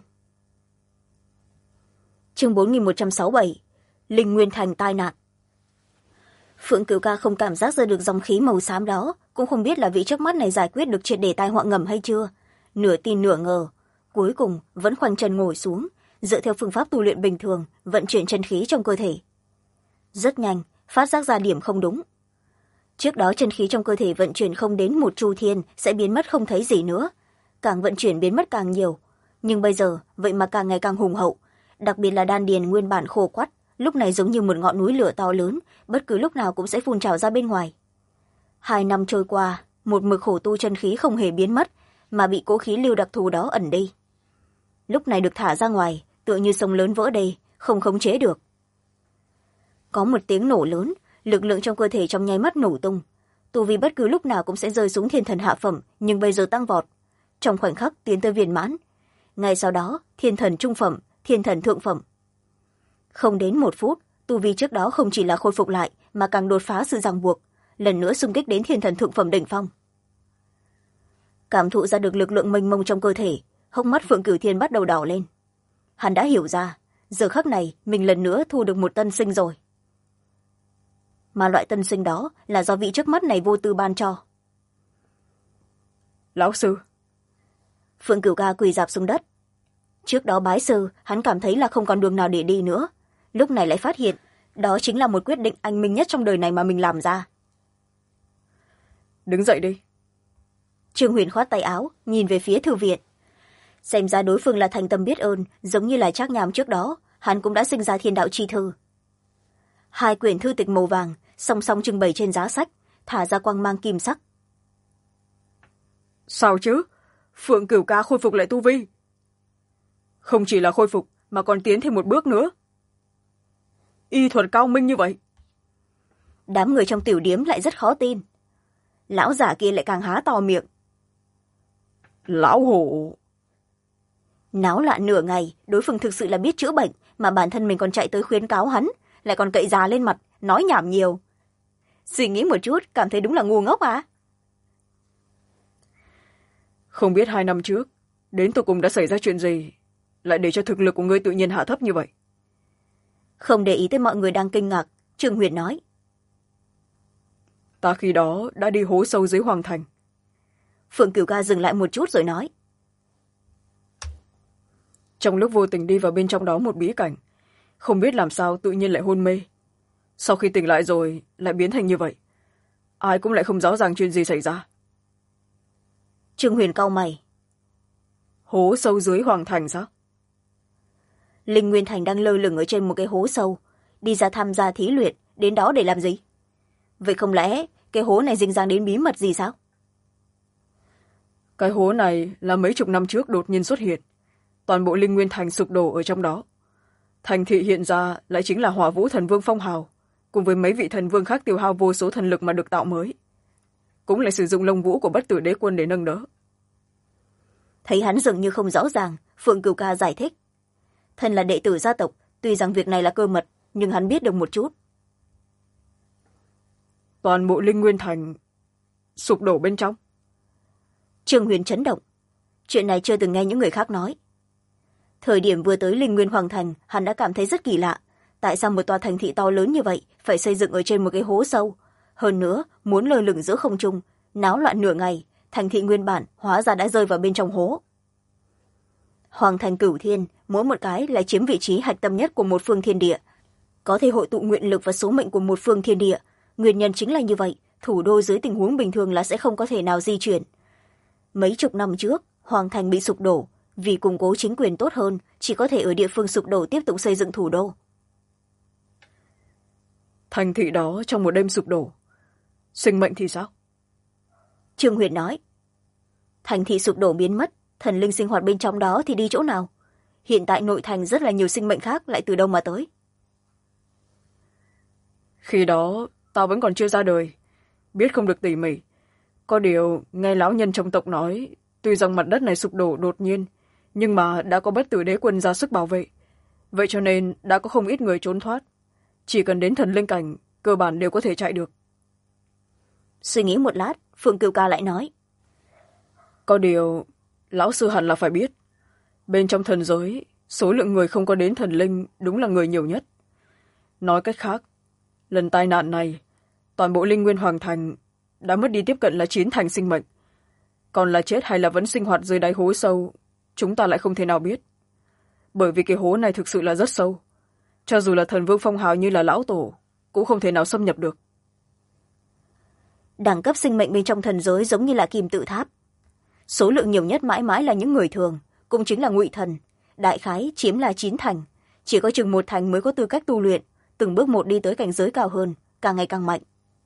Chương 4167. Linh Nguyên Thành tai nạn. Phượng Cửu Ca không cảm giác ra được dòng khí màu xám đó, cũng không biết là vị trước mắt này giải quyết được triệt để tai họa ngầm hay chưa. Nửa tin nửa ngờ, cuối cùng vẫn khoanh chân ngồi xuống, dựa theo phương pháp tu luyện bình thường, vận chuyển chân khí trong cơ thể. Rất nhanh, phát giác ra điểm không đúng. Trước đó chân khí trong cơ thể vận chuyển không đến một chu thiên sẽ biến mất không thấy gì nữa. Càng vận chuyển biến mất càng nhiều. Nhưng bây giờ, vậy mà càng ngày càng hùng hậu. Đặc biệt là đan điền nguyên bản khô quắt, lúc này giống như một ngọn núi lửa to lớn, bất cứ lúc nào cũng sẽ phun trào ra bên ngoài. 2 năm trôi qua, một mực khổ tu chân khí không hề biến mất, mà bị cố khí lưu đặc thù đó ẩn đi. Lúc này được thả ra ngoài, tựa như sông lớn vỡ đê, không khống chế được. Có một tiếng nổ lớn, lực lượng trong cơ thể trong nháy mắt nổ tung. Tu vi bất cứ lúc nào cũng sẽ rơi xuống thiên thần hạ phẩm, nhưng bây giờ tăng vọt. Trong khoảnh khắc tiến tới viên mãn. Ngay sau đó, thiên thần trung phẩm, thiên thần thượng phẩm. Không đến 1 phút, tu vi trước đó không chỉ là khôi phục lại, mà càng đột phá sự ràng buộc, lần nữa xung kích đến thiên thần thượng phẩm đỉnh phong. Cảm thụ ra được lực lượng mênh mông trong cơ thể, hốc mắt Phượng Cửu Thiên bắt đầu đỏ lên. Hắn đã hiểu ra, giờ khắc này mình lần nữa thu được một tân sinh rồi. Mà loại tân sinh đó là do vị trước mắt này vô tư ban cho. Lão sư. Phượng Cửu Ca quỳ rạp xuống đất. Trước đó bái sư, hắn cảm thấy là không còn đường nào để đi nữa. Lúc này lại phát hiện, đó chính là một quyết định anh minh nhất trong đời này mà mình làm ra. Đứng dậy đi. Trương Huyền khoát tay áo, nhìn về phía thư viện. Xem ra đối phương là thành tâm biết ơn, giống như là Trác Nham trước đó, hắn cũng đã sinh ra thiên đạo chi thư. 2 quyển thư tịch màu vàng, song song trưng bày trên giá sách, thả ra quang mang kim sắc. Sao chứ? Phượng Cửu Ca khôi phục lại tu vi. Không chỉ là khôi phục, mà còn tiến thêm một bước nữa. Y thuật cao minh như vậy. Đám người trong tiểu điếm lại rất khó tin. Lão giả kia lại càng há to miệng. Lão hổ. Náo loạn nửa ngày, đối phương thực sự là biết chữa bệnh, mà bản thân mình còn chạy tới khuyến cáo hắn, lại còn cậy già lên mặt, nói nhảm nhiều. Suy nghĩ một chút, cảm thấy đúng là ngu ngốc à? Không biết 2 năm trước, đến tột cùng đã xảy ra chuyện gì, lại để cho thực lực của ngươi tự nhiên hạ thấp như vậy. Không để ý tới mọi người đang kinh ngạc, Trương Huyền nói. Ta khi đó đã đi hố sâu dưới Hoàng Thành. Phượng Cửu Ca dừng lại một chút rồi nói. Trong lúc vô tình đi vào bên trong đó một bí cảnh, không biết làm sao tự nhiên lại hôn mê. Sau khi tỉnh lại rồi, lại biến thành như vậy. Ai cũng lại không rõ ràng chuyện gì xảy ra. Trương Huyền cau mày. Hố sâu dưới Hoàng Thành sao? Linh Nguyên Thành đang lơ lửng ở trên một cái hố sâu, đi ra tham gia thí luyện, đến đó để làm gì? Vậy không lẽ cái hố này dính dáng đến bí mật gì sao? Cái hố này là mấy chục năm trước đột nhiên xuất hiện. Toàn bộ Linh Nguyên Thành sụp đổ ở trong đó. Thành thị hiện ra lại chính là Hỏa Vũ Thần Vương phong hào, cùng với mấy vị thần vương khác tiêu hao vô số thần lực mà được tạo mới. Cũng lại sử dụng lông vũ của Bất Tử Đế Quân để nâng đỡ. Thấy hắn dường như không rõ ràng, Phượng Cửu Ca giải thích. Thân là đệ tử gia tộc, tuy rằng việc này là cơ mật, nhưng hắn biết được một chút. Toàn bộ Linh Nguyên Thành sụp đổ bên trong. Trương Huyền chấn động. Chuyện này chưa từng nghe những người khác nói. Thời điểm vừa tới Linh Nguyên Hoàng Thành, hắn đã cảm thấy rất kỳ lạ. Tại sao một tòa thành thị to lớn như vậy phải xây dựng ở trên một cái hố sâu? Hơn nữa, muốn lơ lửng giữa không trung, náo loạn nửa ngày, thành thị nguyên bản hóa ra đã rơi vào bên trong hố. Hoàng thành Cửu Thiên, mỗi một cái lại chiếm vị trí hạch tâm nhất của một phương thiên địa. Có thể hội tụ nguyện lực và số mệnh của một phương thiên địa. Nguyên nhân chính là như vậy, thủ đô dưới tình huống bình thường là sẽ không có thể nào di chuyển. Mấy chục năm trước, Hoàng thành bị sụp đổ, vì củng cố chính quyền tốt hơn, chỉ có thể ở địa phương sụp đổ tiếp tục xây dựng thủ đô. Thành thị đó trong một đêm sụp đổ. Sinh mệnh thì sao? Trương Huyền nói. Thành thị sụp đổ biến mất, thần linh sinh hoạt bên trong đó thì đi chỗ nào? Hiện tại nội thành rất là nhiều sinh mệnh khác lại từ đâu mà tới? Khi đó, ta vẫn còn chưa ra đời, biết không được tỉ mỉ. Có điều nghe lão nhân trong tộc nói, tuy rằng mặt đất này sụp đổ đột nhiên, nhưng mà đã có bất tử đế quân ra sức bảo vệ. Vậy cho nên đã có không ít người trốn thoát. Chỉ cần đến thần linh cảnh, cơ bản đều có thể chạy được. Suy nghĩ một lát, Phượng Cửu Ca lại nói. Có điều, lão sư hẳn là phải biết. Bên trong thần giới, số lượng người không có đến thần linh đúng là người nhiều nhất. Nói cách khác, lần tai nạn này, toàn bộ linh nguyên hoàng thành đã mất đi tiếp cận là 9 thành sinh mệnh. Còn là chết hay là vẫn sinh hoạt dưới đáy hố sâu, chúng ta lại không thể nào biết. Bởi vì cái hố này thực sự là rất sâu. Cho dù là thần vương phong hào như là lão tổ, cũng không thể nào xâm nhập được. Đẳng cấp sinh mệnh bên trong thần giới giống như là kim tự tháp. Số lượng nhiều nhất mãi mãi là những người thường, cũng chính là ngụy thần. Đại khái chiếm là 9 thành. Chỉ có chừng 1 thành mới có tư cách tu luyện, từng bước một đi tới cảnh giới cao hơn, càng ngày càng mạnh.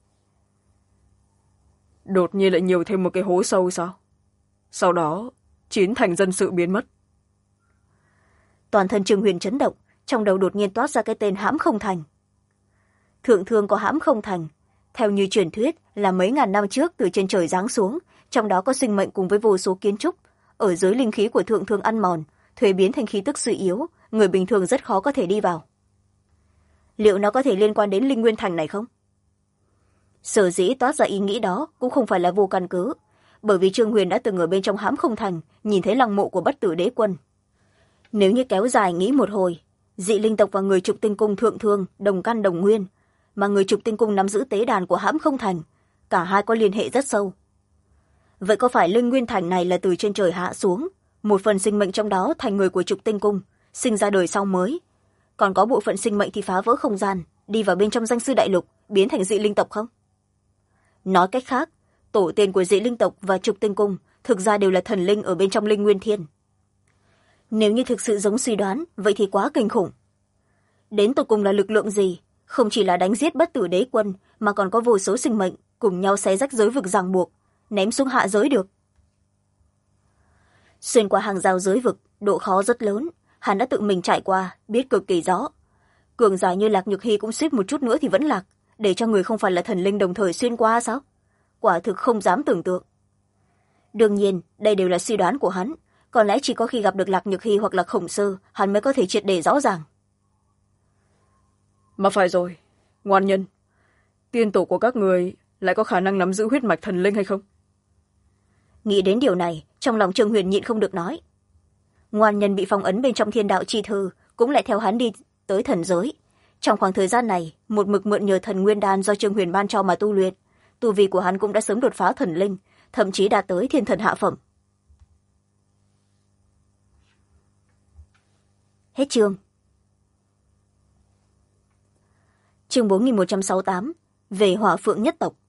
Đột nhiên lại nhiều thêm một cái hố sâu sao? Sau đó, 9 thành dân sự biến mất. Toàn thân Trương Huyền chấn động, trong đầu đột nhiên toát ra cái tên Hãm Không Thành. Thượng thương có Hãm Không Thành, theo như truyền thuyết là mấy ngàn năm trước từ trên trời giáng xuống, trong đó có sinh mệnh cùng với vô số kiến trúc. Ở dưới linh khí của thượng thương ăn mòn, thuế biến thành khí tức suy yếu, người bình thường rất khó có thể đi vào. Liệu nó có thể liên quan đến Linh Nguyên Thành này không? Sở dĩ toát ra ý nghĩ đó cũng không phải là vô căn cứ, bởi vì Trương Huyền đã từng ở bên trong Hãm Không Thành nhìn thấy lăng mộ của bất tử đế quân. Nếu như kéo dài nghĩ một hồi, dị linh tộc và người Trục Tinh Cung thượng thương đồng căn đồng nguyên, mà người Trục Tinh Cung nắm giữ tế đàn của Hãm Không Thành, cả hai có liên hệ rất sâu. Vậy có phải Linh Nguyên Thành này là từ trên trời hạ xuống, một phần sinh mệnh trong đó thành người của Trục Tinh Cung, sinh ra đời sau mới, còn có bộ phận sinh mệnh thì phá vỡ không gian, đi vào bên trong danh sư đại lục, biến thành dị linh tộc không? Nói cách khác, tổ tiên của dị linh tộc và Trục Tinh Cung thực ra đều là thần linh ở bên trong Linh Nguyên Thiên. Nếu như thực sự giống suy đoán, vậy thì quá kinh khủng. Đến tột cùng là lực lượng gì? Không chỉ là đánh giết bất tử đế quân, mà còn có vô số sinh mệnh cùng nhau xé rách giới vực ràng buộc, ném xuống hạ giới được. Xuyên qua hàng rào giới vực, độ khó rất lớn, hắn đã tự mình trải qua, biết cực kỳ rõ. Cường giả như Lạc Nhược Hy cũng suýt một chút nữa thì vẫn lạc, để cho người không phải là thần linh đồng thời xuyên qua sao? Quả thực không dám tưởng tượng. Đương nhiên, đây đều là suy đoán của hắn, có lẽ chỉ có khi gặp được Lạc Nhược Hy hoặc là Khổng Sư, hắn mới có thể triệt để rõ ràng. Mà phải rồi, ngoan nhân, tiên tổ của các người lại có khả năng nắm giữ huyết mạch thần linh hay không? Nghĩ đến điều này, trong lòng Trương Huyền nhịn không được nói. Ngoan nhân bị phong ấn bên trong thiên đạo chi thư, cũng lại theo hắn đi tới thần giới. Trong khoảng thời gian này, một mực mượn nhờ thần nguyên đan do Trương Huyền ban cho mà tu luyện, tu vi của hắn cũng đã sớm đột phá thần linh, thậm chí đạt tới thiên thần hạ phẩm. Hết chương. Chương 4168, về Hỏa Phượng nhất tộc.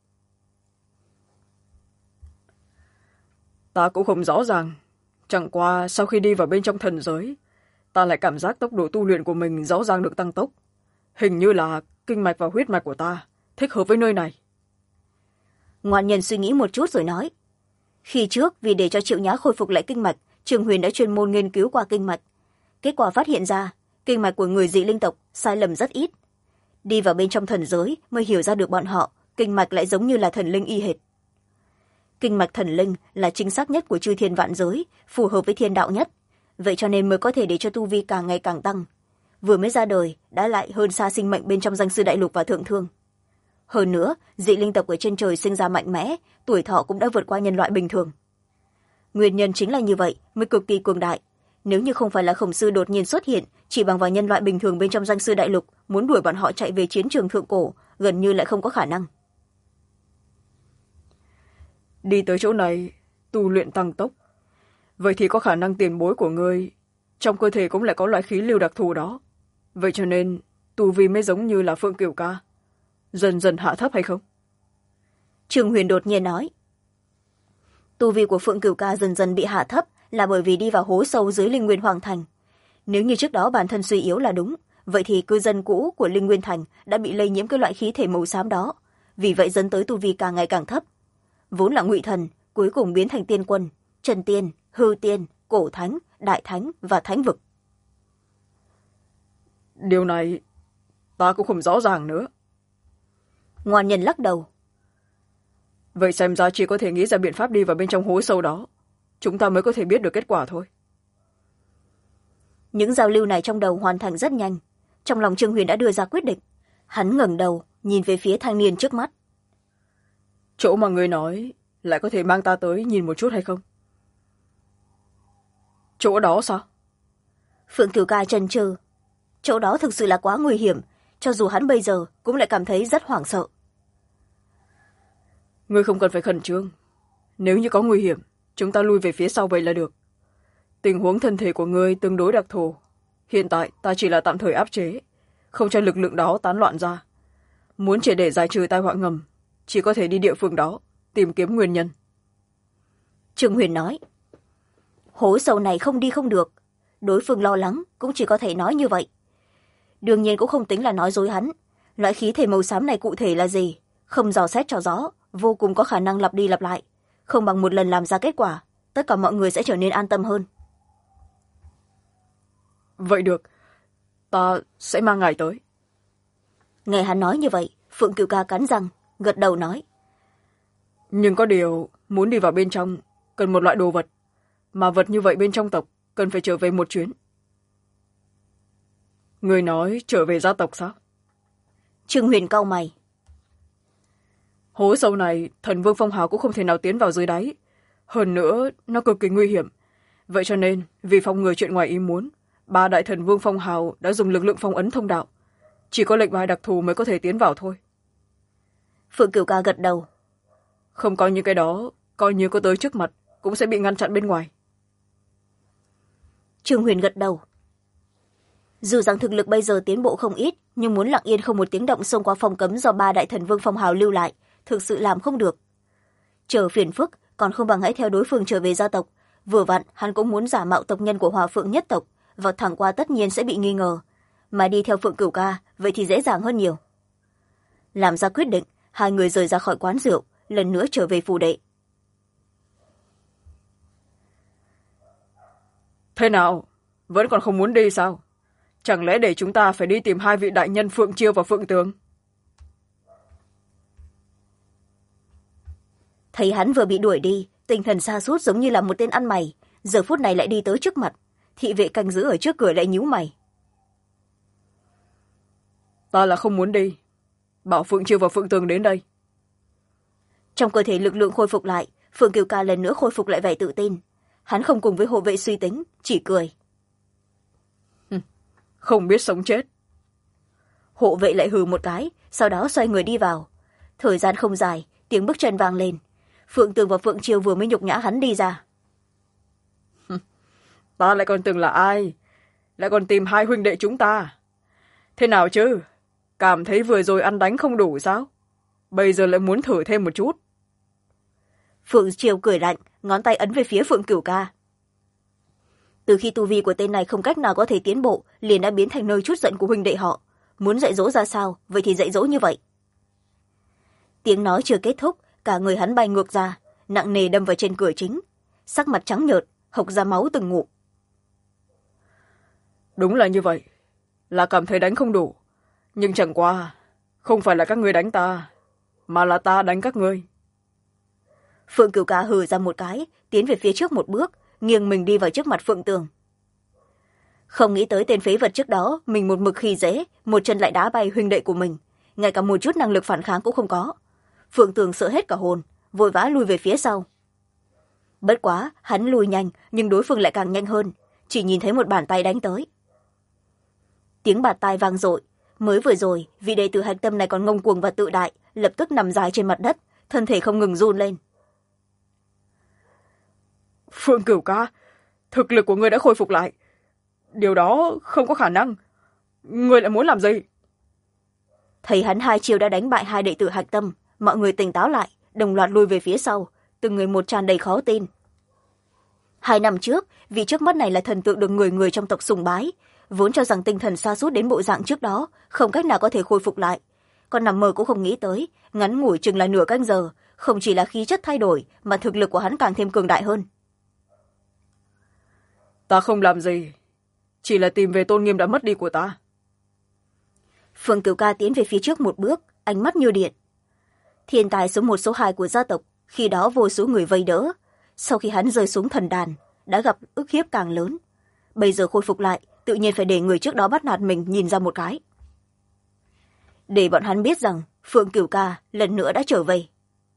Ta cũng không rõ ràng, chẳng qua sau khi đi vào bên trong thần giới, ta lại cảm giác tốc độ tu luyện của mình rõ ràng được tăng tốc. Hình như là kinh mạch và huyết mạch của ta thích hợp với nơi này. Ngoan nhân suy nghĩ một chút rồi nói. Khi trước, vì để cho Triệu Nhã khôi phục lại kinh mạch, Trương Huyền đã chuyên môn nghiên cứu qua kinh mạch. Kết quả phát hiện ra, kinh mạch của người dị linh tộc sai lầm rất ít. Đi vào bên trong thần giới mới hiểu ra được bọn họ, kinh mạch lại giống như là thần linh y hệt. Kinh mạch thần linh là chính xác nhất của chư thiên vạn giới, phù hợp với thiên đạo nhất. Vậy cho nên mới có thể để cho tu vi càng ngày càng tăng. Vừa mới ra đời, đã lại hơn xa sinh mệnh bên trong danh sư đại lục và thượng thương. Hơn nữa, dị linh tộc ở trên trời sinh ra mạnh mẽ, tuổi thọ cũng đã vượt qua nhân loại bình thường. Nguyên nhân chính là như vậy, mới cực kỳ cường đại. Nếu như không phải là Khổng Sư đột nhiên xuất hiện, chỉ bằng vào nhân loại bình thường bên trong danh sư đại lục, muốn đuổi bọn họ chạy về chiến trường thượng cổ, gần như lại không có khả năng. Đi tới chỗ này, tu luyện tăng tốc. Vậy thì có khả năng tiền bối của ngươi, trong cơ thể cũng lại có loại khí lưu đặc thù đó. Vậy cho nên, tu vi mới giống như là Phượng Cửu Ca. Dần dần hạ thấp hay không? Trương Huyền đột nhiên nói. Tu vi của Phượng Cửu Ca dần dần bị hạ thấp là bởi vì đi vào hố sâu dưới Linh Nguyên Hoàng Thành. Nếu như trước đó bản thân suy yếu là đúng, vậy thì cư dân cũ của Linh Nguyên Thành đã bị lây nhiễm cái loại khí thể màu xám đó, vì vậy dẫn tới tu vi càng ngày càng thấp. Vốn là ngụy thần, cuối cùng biến thành tiên quân, trần tiên, hư tiên, cổ thánh, đại thánh và thánh vực. Điều này ta cũng không rõ ràng nữa. Ngoan nhân lắc đầu. Vậy xem ra chỉ có thể nghĩ ra biện pháp đi vào bên trong hố sâu đó. Chúng ta mới có thể biết được kết quả thôi. Những giao lưu này trong đầu hoàn thành rất nhanh. Trong lòng Trương Huyền đã đưa ra quyết định. Hắn ngẩng đầu, nhìn về phía thanh niên trước mắt. Chỗ mà người nói, lại có thể mang ta tới nhìn một chút hay không? Chỗ đó sao? Phượng Cửu Ca chần chừ. Chỗ đó thực sự là quá nguy hiểm, cho dù hắn bây giờ cũng lại cảm thấy rất hoảng sợ. Ngươi không cần phải khẩn trương. Nếu như có nguy hiểm, chúng ta lui về phía sau vậy là được. Tình huống thân thể của ngươi tương đối đặc thù. Hiện tại ta chỉ là tạm thời áp chế, không cho lực lượng đó tán loạn ra. Muốn triệt để giải trừ tai họa ngầm, chỉ có thể đi địa phương đó, tìm kiếm nguyên nhân. Trương Huyền nói. Hố sâu này không đi không được. Đối phương lo lắng cũng chỉ có thể nói như vậy. Đương nhiên cũng không tính là nói dối hắn. Loại khí thể màu xám này cụ thể là gì, không dò xét cho rõ, vô cùng có khả năng lặp đi lặp lại. Không bằng một lần làm ra kết quả, tất cả mọi người sẽ trở nên an tâm hơn. Vậy được, ta sẽ mang ngài tới. Nghe hắn nói như vậy, Phượng Cửu Ca cắn răng, gật đầu nói. Nhưng có điều, muốn đi vào bên trong, cần một loại đồ vật. Mà vật như vậy bên trong tộc, cần phải trở về một chuyến. Người nói trở về gia tộc sao? Trương Huyền cau mày. Hố sâu này, thần vương phong hào cũng không thể nào tiến vào dưới đáy. Hơn nữa, nó cực kỳ nguy hiểm. Vậy cho nên, vì phòng ngừa chuyện ngoài ý muốn, 3 đại thần vương phong hào đã dùng lực lượng phong ấn thông đạo. Chỉ có lệnh bài đặc thù mới có thể tiến vào thôi. Phượng Cửu Ca gật đầu. Không coi như cái đó, coi như có tới trước mặt, cũng sẽ bị ngăn chặn bên ngoài. Trương Huyền gật đầu. Dù rằng thực lực bây giờ tiến bộ không ít, nhưng muốn lặng yên không một tiếng động xông qua phòng cấm do 3 đại thần vương phong hào lưu lại, thực sự làm không được. Chờ phiền phức, còn không bằng hãy theo đối phương trở về gia tộc. Vừa vặn, hắn cũng muốn giả mạo tộc nhân của Hòa Phượng nhất tộc, vọt thẳng qua tất nhiên sẽ bị nghi ngờ. Mà đi theo Phượng Cửu Ca, vậy thì dễ dàng hơn nhiều. Làm ra quyết định, hai người rời ra khỏi quán rượu, lần nữa trở về phủ đệ. Thế nào? Vẫn còn không muốn đi sao? Chẳng lẽ để chúng ta phải đi tìm 2 vị đại nhân Phượng Chiêu và Phượng Tường? Thấy hắn vừa bị đuổi đi, tinh thần sa sút giống như là một tên ăn mày, giờ phút này lại đi tới trước mặt. Thị vệ canh giữ ở trước cửa lại nhíu mày. Ta là không muốn đi. Bảo Phượng Chiêu và Phượng Tường đến đây. Trong cơ thể lực lượng khôi phục lại, Phượng Cửu Ca lần nữa khôi phục lại vẻ tự tin. Hắn không cùng với hộ vệ suy tính, chỉ cười. Không biết sống chết. Hộ vệ lại hừ một cái, sau đó xoay người đi vào. Thời gian không dài, tiếng bước chân vang lên. Phượng Tường và Phượng Chiêu vừa mới nhục nhã hắn đi ra. Ta lại còn tưởng là ai? Lại còn tìm 2 huynh đệ chúng ta. Thế nào chứ? Cảm thấy vừa rồi ăn đánh không đủ sao? Bây giờ lại muốn thử thêm một chút. Phượng Chiêu cười lạnh, ngón tay ấn về phía Phượng Cửu Ca. Từ khi tu vi của tên này không cách nào có thể tiến bộ, liền đã biến thành nơi trút giận của huynh đệ họ. Muốn dạy dỗ ra sao, vậy thì dạy dỗ như vậy. Tiếng nói chưa kết thúc, cả người hắn bay ngược ra, nặng nề đâm vào trên cửa chính. Sắc mặt trắng nhợt, hộc ra máu từng ngụm. Đúng là như vậy. Là cảm thấy đánh không đủ. Nhưng chẳng qua, không phải là các ngươi đánh ta, mà là ta đánh các ngươi. Phượng Cửu Ca hừ ra một cái, tiến về phía trước một bước, nghiêng mình đi vào trước mặt Phượng Tường. Không nghĩ tới tên phế vật trước đó, mình một mực khi dễ, một chân lại đá bay huynh đệ của mình. Ngay cả một chút năng lực phản kháng cũng không có. Phượng Tường sợ hết cả hồn, vội vã lui về phía sau. Bất quá, hắn lùi nhanh, nhưng đối phương lại càng nhanh hơn, chỉ nhìn thấy một bàn tay đánh tới. Tiếng bạt tai vang dội. Mới vừa rồi, vị đệ tử hạch tâm này còn ngông cuồng và tự đại, lập tức nằm dài trên mặt đất, thân thể không ngừng run lên. Phượng Cửu Ca, thực lực của ngươi đã khôi phục lại. Điều đó không có khả năng. Ngươi lại muốn làm gì? Thấy hắn 2 chiêu đã đánh bại 2 đệ tử hạch tâm, mọi người tỉnh táo lại, đồng loạt lui về phía sau, từng người một tràn đầy khó tin. 2 năm trước, vị trước mắt này là thần tượng được người người trong tộc sùng bái, vốn cho rằng tinh thần sa sút đến bộ dạng trước đó, không cách nào có thể khôi phục lại. Còn nằm mơ cũng không nghĩ tới, ngắn ngủi chừng là nửa canh giờ, không chỉ là khí chất thay đổi, mà thực lực của hắn càng thêm cường đại hơn. Ta không làm gì, chỉ là tìm về tôn nghiêm đã mất đi của ta. Phượng Cửu Ca tiến về phía trước một bước, ánh mắt như điện, thiên tài số một số hai của gia tộc, khi đó vô số người vây đỡ. Sau khi hắn rơi xuống thần đàn, đã gặp ức hiếp càng lớn. Bây giờ khôi phục lại, tự nhiên phải để người trước đó bắt nạt mình nhìn ra một cái. Để bọn hắn biết rằng Phượng Cửu Ca lần nữa đã trở về.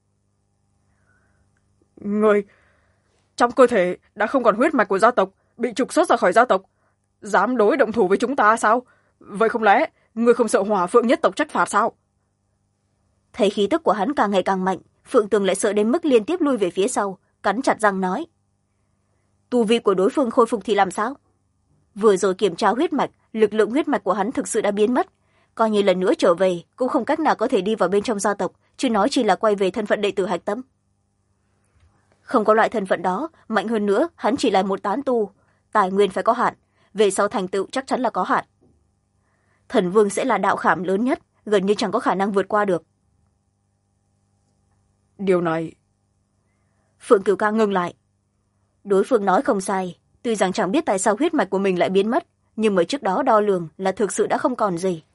Người trong cơ thể đã không còn huyết mạch của gia tộc, bị trục xuất ra khỏi gia tộc, dám đối động thủ với chúng ta sao? Vậy không lẽ người không sợ Hỏa Phượng nhất tộc trách phạt sao? Thấy khí tức của hắn càng ngày càng mạnh, Phượng Tường lại sợ đến mức liên tiếp lui về phía sau, cắn chặt răng nói: tu vi của đối phương khôi phục thì làm sao? Vừa rồi kiểm tra huyết mạch, lực lượng huyết mạch của hắn thực sự đã biến mất, coi như lần nữa trở về cũng không cách nào có thể đi vào bên trong gia tộc, chứ nói chỉ là quay về thân phận đệ tử hạch tâm. Không có loại thân phận đó, mạnh hơn nữa hắn chỉ là một tán tu, tài nguyên phải có hạn, về sau thành tựu chắc chắn là có hạn. Thần vương sẽ là đạo khảm lớn nhất, gần như chẳng có khả năng vượt qua được. Điều này... Phượng Cửu Ca ngưng lại. Đối phương nói không sai, tuy rằng chẳng biết tại sao huyết mạch của mình lại biến mất, nhưng mà trước đó đo lường là thực sự đã không còn gì.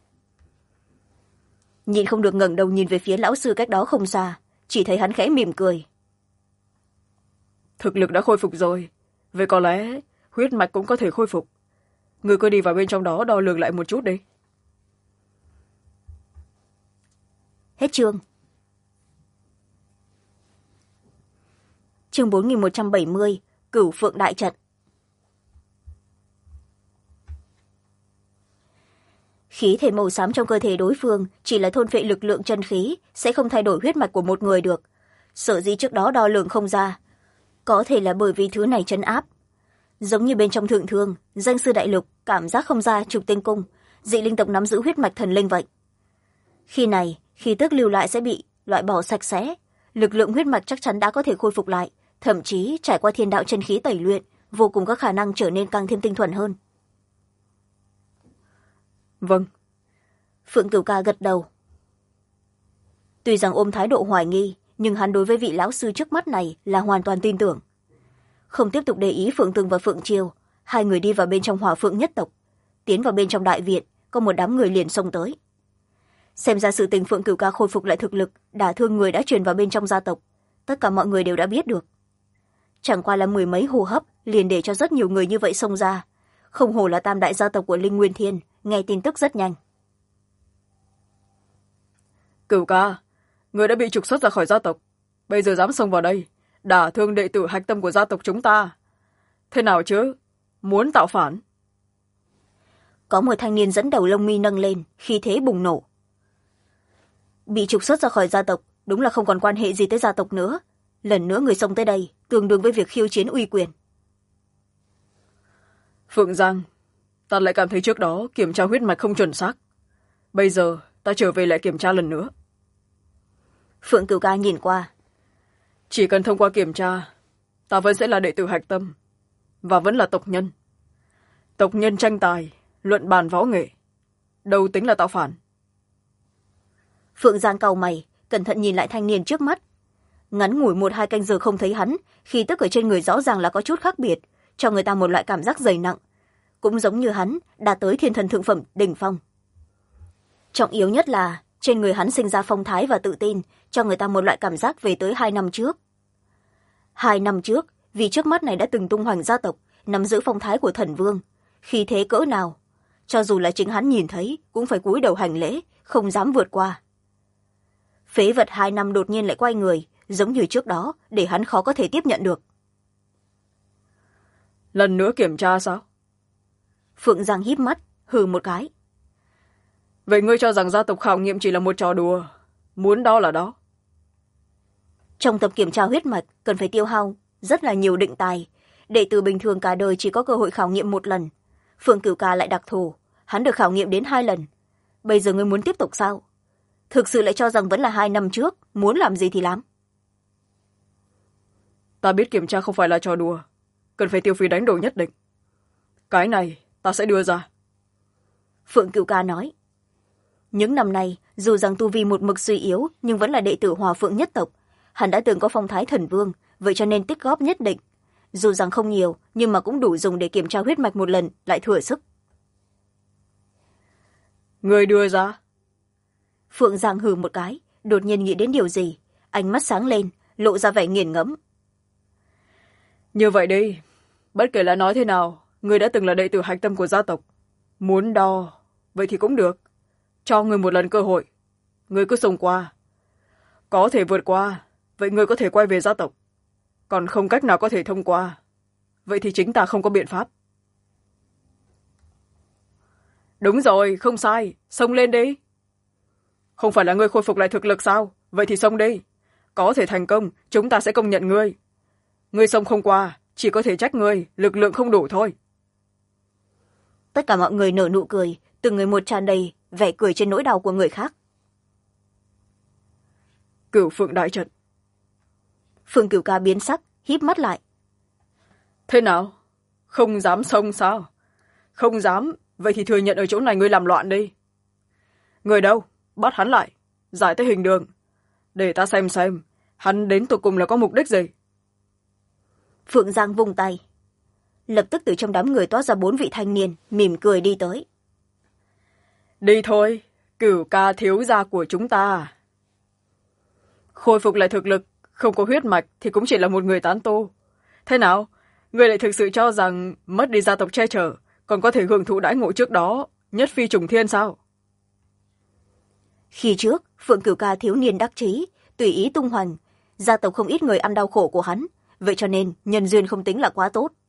Nhìn không được ngẩng đầu nhìn về phía lão sư cách đó không xa, chỉ thấy hắn khẽ mỉm cười. Thực lực đã khôi phục rồi, vậy có lẽ huyết mạch cũng có thể khôi phục. Người cứ đi vào bên trong đó đo lường lại một chút đi. Hết chương. Chương 4170, Cửu Phượng Đại Trận. Khí thể màu xám trong cơ thể đối phương chỉ là thôn phệ lực lượng chân khí, sẽ không thay đổi huyết mạch của một người được. Sở dĩ trước đó đo lường không ra, có thể là bởi vì thứ này trấn áp. Giống như bên trong thượng thương, danh sư đại lục cảm giác không ra trục tinh cung, dị linh tộc nắm giữ huyết mạch thần linh vậy. Khi này, khí tức lưu lại sẽ bị loại bỏ sạch sẽ, lực lượng huyết mạch chắc chắn đã có thể khôi phục lại, thậm chí trải qua thiên đạo chân khí tẩy luyện, vô cùng có khả năng trở nên càng thêm tinh thuần hơn. Vâng. Phượng Cửu Ca gật đầu. Tuy rằng ôm thái độ hoài nghi, nhưng hắn đối với vị lão sư trước mắt này là hoàn toàn tin tưởng. Không tiếp tục để ý Phượng Tường và Phượng Triều, hai người đi vào bên trong Hỏa Phượng nhất tộc. Tiến vào bên trong đại viện, có một đám người liền xông tới. Xem ra sự tình Phượng Cửu Ca khôi phục lại thực lực, đả thương người đã truyền vào bên trong gia tộc. Tất cả mọi người đều đã biết được. Chẳng qua là mười mấy hô hấp liền để cho rất nhiều người như vậy xông ra. Không hổ là tam đại gia tộc của Linh Nguyên Thiên, nghe tin tức rất nhanh. Cửu Ca, người đã bị trục xuất ra khỏi gia tộc, bây giờ dám xông vào đây, đả thương đệ tử hạch tâm của gia tộc chúng ta. Thế nào chứ? Muốn tạo phản? Có một thanh niên dẫn đầu lông mi nâng lên, khí thế bùng nổ. Bị trục xuất ra khỏi gia tộc, đúng là không còn quan hệ gì tới gia tộc nữa. Lần nữa người xông tới đây, tương đương với việc khiêu chiến uy quyền. Phượng Giang, ta lại cảm thấy trước đó kiểm tra huyết mạch không chuẩn xác. Bây giờ ta trở về lại kiểm tra lần nữa. Phượng Cửu Ca nhìn qua. Chỉ cần thông qua kiểm tra, ta vẫn sẽ là đệ tử hạch tâm, và vẫn là tộc nhân. Tộc nhân tranh tài, luận bàn võ nghệ, đâu tính là tạo phản. Phượng Giang cau mày, cẩn thận nhìn lại thanh niên trước mắt. Ngắn ngủi 1-2 canh giờ không thấy hắn, khí tức ở trên người rõ ràng là có chút khác biệt, cho người ta một loại cảm giác dày nặng. Cũng giống như hắn, đạt tới thiên thần thượng phẩm đỉnh phong. Trọng yếu nhất là, trên người hắn sinh ra phong thái và tự tin, cho người ta một loại cảm giác về tới 2 năm trước. 2 năm trước, vì trước mắt này đã từng tung hoành gia tộc, nắm giữ phong thái của thần vương. Khí thế cỡ nào, cho dù là chính hắn nhìn thấy, cũng phải cúi đầu hành lễ, không dám vượt qua. Phế vật 2 năm đột nhiên lại quay người, giống như trước đó, để hắn khó có thể tiếp nhận được. Lần nữa kiểm tra sao? Phượng Giang híp mắt, hừ một cái. Vậy ngươi cho rằng gia tộc khảo nghiệm chỉ là một trò đùa, muốn đó là đó. Trong tập kiểm tra huyết mạch, cần phải tiêu hao rất là nhiều định tài. Đệ tử bình thường cả đời chỉ có cơ hội khảo nghiệm 1 lần. Phượng Cửu Ca lại đặc thù, hắn được khảo nghiệm đến 2 lần. Bây giờ ngươi muốn tiếp tục sao? Thực sự lại cho rằng vẫn là 2 năm trước, muốn làm gì thì làm. Ta biết kiểm tra không phải là trò đùa, cần phải tiêu phí đánh đổi nhất định. Cái này ta sẽ đưa ra. Phượng Cửu Ca nói. Những năm nay, dù rằng tu vi một mực suy yếu, nhưng vẫn là đệ tử Hòa Phượng nhất tộc. Hắn đã từng có phong thái thần vương, vậy cho nên tích góp nhất định. Dù rằng không nhiều, nhưng mà cũng đủ dùng để kiểm tra huyết mạch một lần, lại thừa sức. Người đưa ra. Phượng Giang hừ một cái, đột nhiên nghĩ đến điều gì, ánh mắt sáng lên, lộ ra vẻ nghiền ngẫm. Như vậy đi, bất kể là nói thế nào, ngươi đã từng là đệ tử hạch tâm của gia tộc. Muốn đo, vậy thì cũng được. Cho ngươi một lần cơ hội. Ngươi cứ xông qua. Có thể vượt qua, vậy ngươi có thể quay về gia tộc. Còn không cách nào có thể thông qua, vậy thì chính ta không có biện pháp. Đúng rồi, không sai, xông lên đi. Không phải là ngươi khôi phục lại thực lực sao? Vậy thì xông đi. Có thể thành công, chúng ta sẽ công nhận ngươi. Ngươi xông không qua, chỉ có thể trách ngươi, lực lượng không đủ thôi. Tất cả mọi người nở nụ cười, từng người một tràn đầy vẻ cười trên nỗi đau của người khác. Cửu Phượng đại trận. Phương Cửu Ca biến sắc, híp mắt lại. Thế nào? Không dám xông sao? Không dám, vậy thì thừa nhận ở chỗ này ngươi làm loạn đi. Người đâu? Bắt hắn lại. Giải tới hình đường. Để ta xem, hắn đến tụi cùng là có mục đích gì? Phượng Giang vung tay. Lập tức từ trong đám người toát ra 4 vị thanh niên, mỉm cười đi tới. Đi thôi, Cửu Ca thiếu gia của chúng ta. Khôi phục lại thực lực, không có huyết mạch thì cũng chỉ là một người tán tu. Thế nào? Ngươi lại thực sự cho rằng mất đi gia tộc che chở, còn có thể hưởng thụ đãi ngộ trước đó, nhất phi trùng thiên sao? Khi trước, Phượng Cửu Ca thiếu niên đắc chí, tùy ý tung hoành, gia tộc không ít người ăn đau khổ của hắn, vậy cho nên nhân duyên không tính là quá tốt.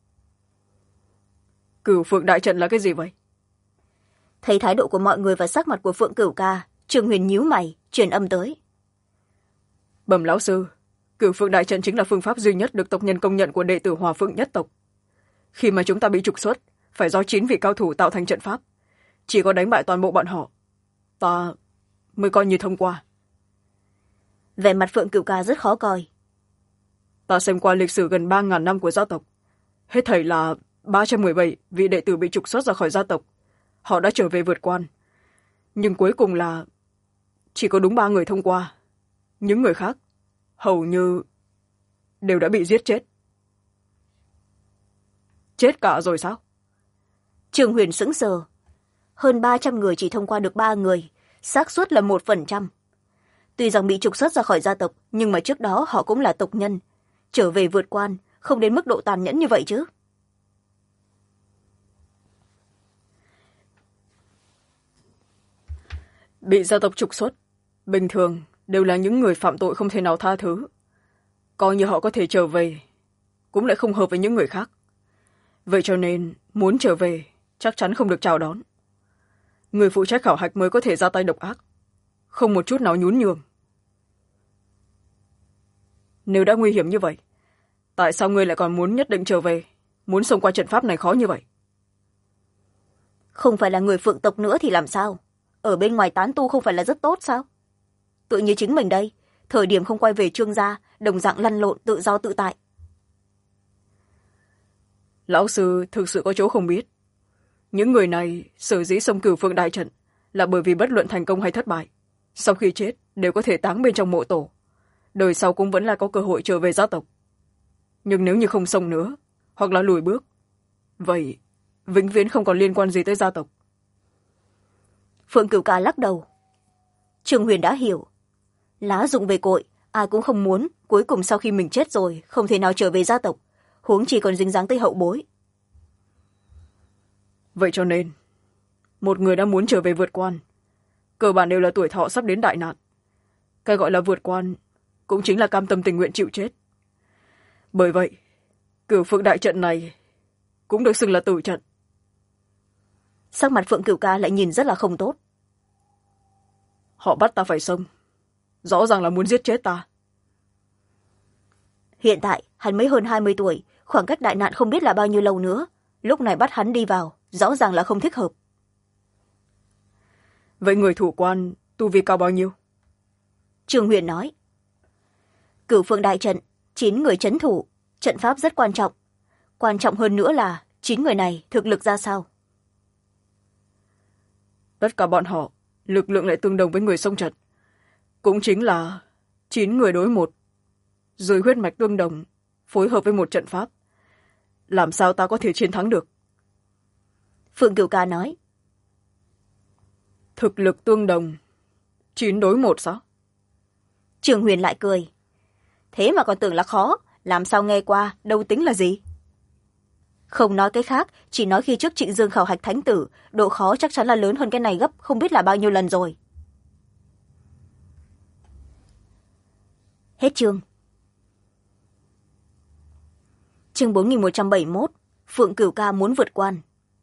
Cửu Phượng đại trận là cái gì vậy? Thấy thái độ của mọi người và sắc mặt của Phượng Cửu Ca, Trương Huyền nhíu mày, truyền âm tới. Bẩm lão sư, Cửu Phượng đại trận chính là phương pháp duy nhất được tộc nhân công nhận của đệ tử Hòa Phượng nhất tộc. Khi mà chúng ta bị trục xuất, phải do 9 vị cao thủ tạo thành trận pháp. Chỉ có đánh bại toàn bộ bọn họ, ta mới coi như thông qua. Vẻ mặt Phượng Cửu Ca rất khó coi. Ta xem qua lịch sử gần 3.000 năm của gia tộc. Hết thảy là 317 vị đệ tử bị trục xuất ra khỏi gia tộc. Họ đã trở về vượt quan. Nhưng cuối cùng là chỉ có đúng 3 người thông qua. Những người khác hầu như đều đã bị giết chết. Chết cả rồi sao? Trương Huyền sững sờ. Hơn 300 người chỉ thông qua được 3 người, xác suất là 1%. Tuy rằng bị trục xuất ra khỏi gia tộc, nhưng mà trước đó họ cũng là tộc nhân. Trở về vượt quan, không đến mức độ tàn nhẫn như vậy chứ. Bị gia tộc trục xuất, bình thường đều là những người phạm tội không thể nào tha thứ. Coi như họ có thể trở về, cũng lại không hợp với những người khác. Vậy cho nên, muốn trở về, chắc chắn không được chào đón. Người phụ trách khảo hạch mới có thể ra tay độc ác, không một chút nào nhún nhường. Nếu đã nguy hiểm như vậy, tại sao ngươi lại còn muốn nhất định trở về, muốn xông qua trận pháp này khó như vậy? Không phải là người Phượng tộc nữa thì làm sao? Ở bên ngoài tán tu không phải là rất tốt sao? Tự như chính mình đây, thời điểm không quay về Trương gia, đồng dạng lăn lộn tự do tự tại. Lão sư thực sự có chỗ không biết. Những người này sở dĩ xông Cửu Phượng đại trận là bởi vì bất luận thành công hay thất bại, sau khi chết đều có thể táng bên trong mộ tổ. Đời sau cũng vẫn là có cơ hội trở về gia tộc. Nhưng nếu như không xông nữa, hoặc là lùi bước, vậy vĩnh viễn không còn liên quan gì tới gia tộc. Phượng Cửu Ca lắc đầu. Trương Huyền đã hiểu. Lá dụng về cội, ai cũng không muốn, cuối cùng sau khi mình chết rồi, không thể nào trở về gia tộc, huống chỉ còn dính dáng tới hậu bối. Vậy cho nên, một người đã muốn trở về vượt quan, cơ bản đều là tuổi thọ sắp đến đại nạn. Cái gọi là vượt quan, cũng chính là cam tâm tình nguyện chịu chết. Bởi vậy, Cửu Phượng đại trận này cũng được xưng là tử trận. Sắc mặt Phượng Cửu Ca lại nhìn rất là không tốt. Họ bắt ta phải xông, rõ ràng là muốn giết chết ta. Hiện tại, hắn mới hơn 20 tuổi, khoảng cách đại nạn không biết là bao nhiêu lâu nữa. Lúc này bắt hắn đi vào, rõ ràng là không thích hợp. Vậy người thủ quan, tu vi cao bao nhiêu? Trương Huyền nói. Cửu Phượng đại trận, 9 người trấn thủ, trận pháp rất quan trọng. Quan trọng hơn nữa là 9 người này thực lực ra sao? Tất cả bọn họ, lực lượng lại tương đồng với người xông trận. Cũng chính là 9 người đối 1. Dưới huyết mạch tương đồng, phối hợp với một trận pháp. Làm sao ta có thể chiến thắng được? Phượng Cửu Ca nói. Thực lực tương đồng, 9 đối 1 sao? Trường Huyền lại cười. Thế mà còn tưởng là khó, làm sao nghe qua, đâu tính là gì. Không nói cái khác, chỉ nói khi trước Trịnh Dương khảo hạch thánh tử, độ khó chắc chắn là lớn hơn cái này gấp không biết là bao nhiêu lần rồi. Hết chương. Chương 4171, Phượng Cửu Ca muốn vượt quan.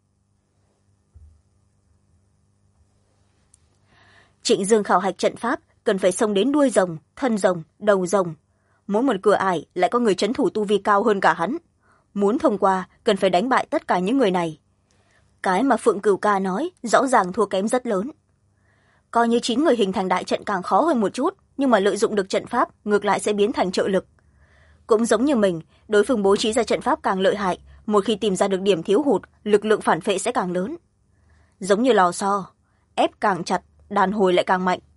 Trịnh Dương khảo hạch trận pháp cần phải xông đến đuôi rồng, thân rồng, đầu rồng. Mỗi một cửa ải lại có người trấn thủ tu vi cao hơn cả hắn. Muốn thông qua cần phải đánh bại tất cả những người này. Cái mà Phượng Cửu Ca nói rõ ràng thua kém rất lớn. Coi như 9 người hình thành đại trận càng khó hơn một chút, nhưng mà lợi dụng được trận pháp ngược lại sẽ biến thành trợ lực. Cũng giống như mình, đối phương bố trí ra trận pháp càng lợi hại, một khi tìm ra được điểm thiếu hụt, lực lượng phản phệ sẽ càng lớn. Giống như lò xo, ép càng chặt, đàn hồi lại càng mạnh.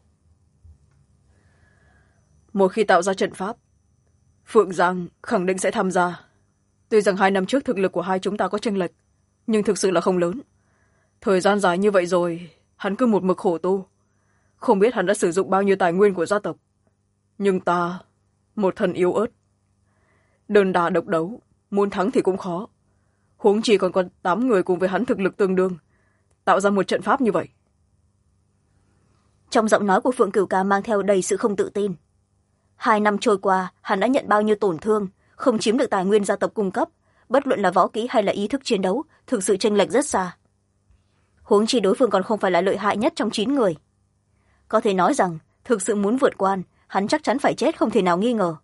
Một khi tạo ra trận pháp, Phượng Giang khẳng định sẽ tham gia. Tuy rằng 2 năm trước thực lực của hai chúng ta có chênh lệch, nhưng thực sự là không lớn. Thời gian dài như vậy rồi, hắn cứ một mực khổ tu. Không biết hắn đã sử dụng bao nhiêu tài nguyên của gia tộc. Nhưng ta, một thần yếu ớt. Đơn đà độc đấu, muốn thắng thì cũng khó. Huống chỉ còn 8 người cùng với hắn thực lực tương đương, tạo ra một trận pháp như vậy. Trong giọng nói của Phượng Cửu Ca mang theo đầy sự không tự tin. 2 năm trôi qua, hắn đã nhận bao nhiêu tổn thương, không chiếm được tài nguyên gia tộc cung cấp, bất luận là võ kỹ hay là ý thức chiến đấu, thực sự chênh lệch rất xa. Huống chi đối phương còn không phải là lợi hại nhất trong 9 người. Có thể nói rằng, thực sự muốn vượt quan, hắn chắc chắn phải chết không thể nào nghi ngờ.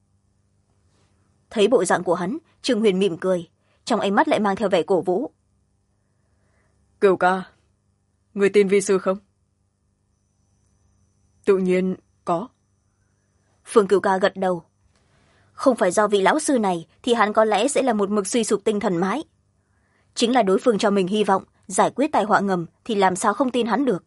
Thấy bộ dạng của hắn, Trương Huyền mỉm cười, trong ánh mắt lại mang theo vẻ cổ vũ. Cửu ca, người tin vi sư không? Tự nhiên có. Phương Cửu Ca gật đầu. Không phải do vị lão sư này thì hắn có lẽ sẽ là một mực suy sụp tinh thần mãi. Chính là đối phương cho mình hy vọng giải quyết tai họa ngầm thì làm sao không tin hắn được.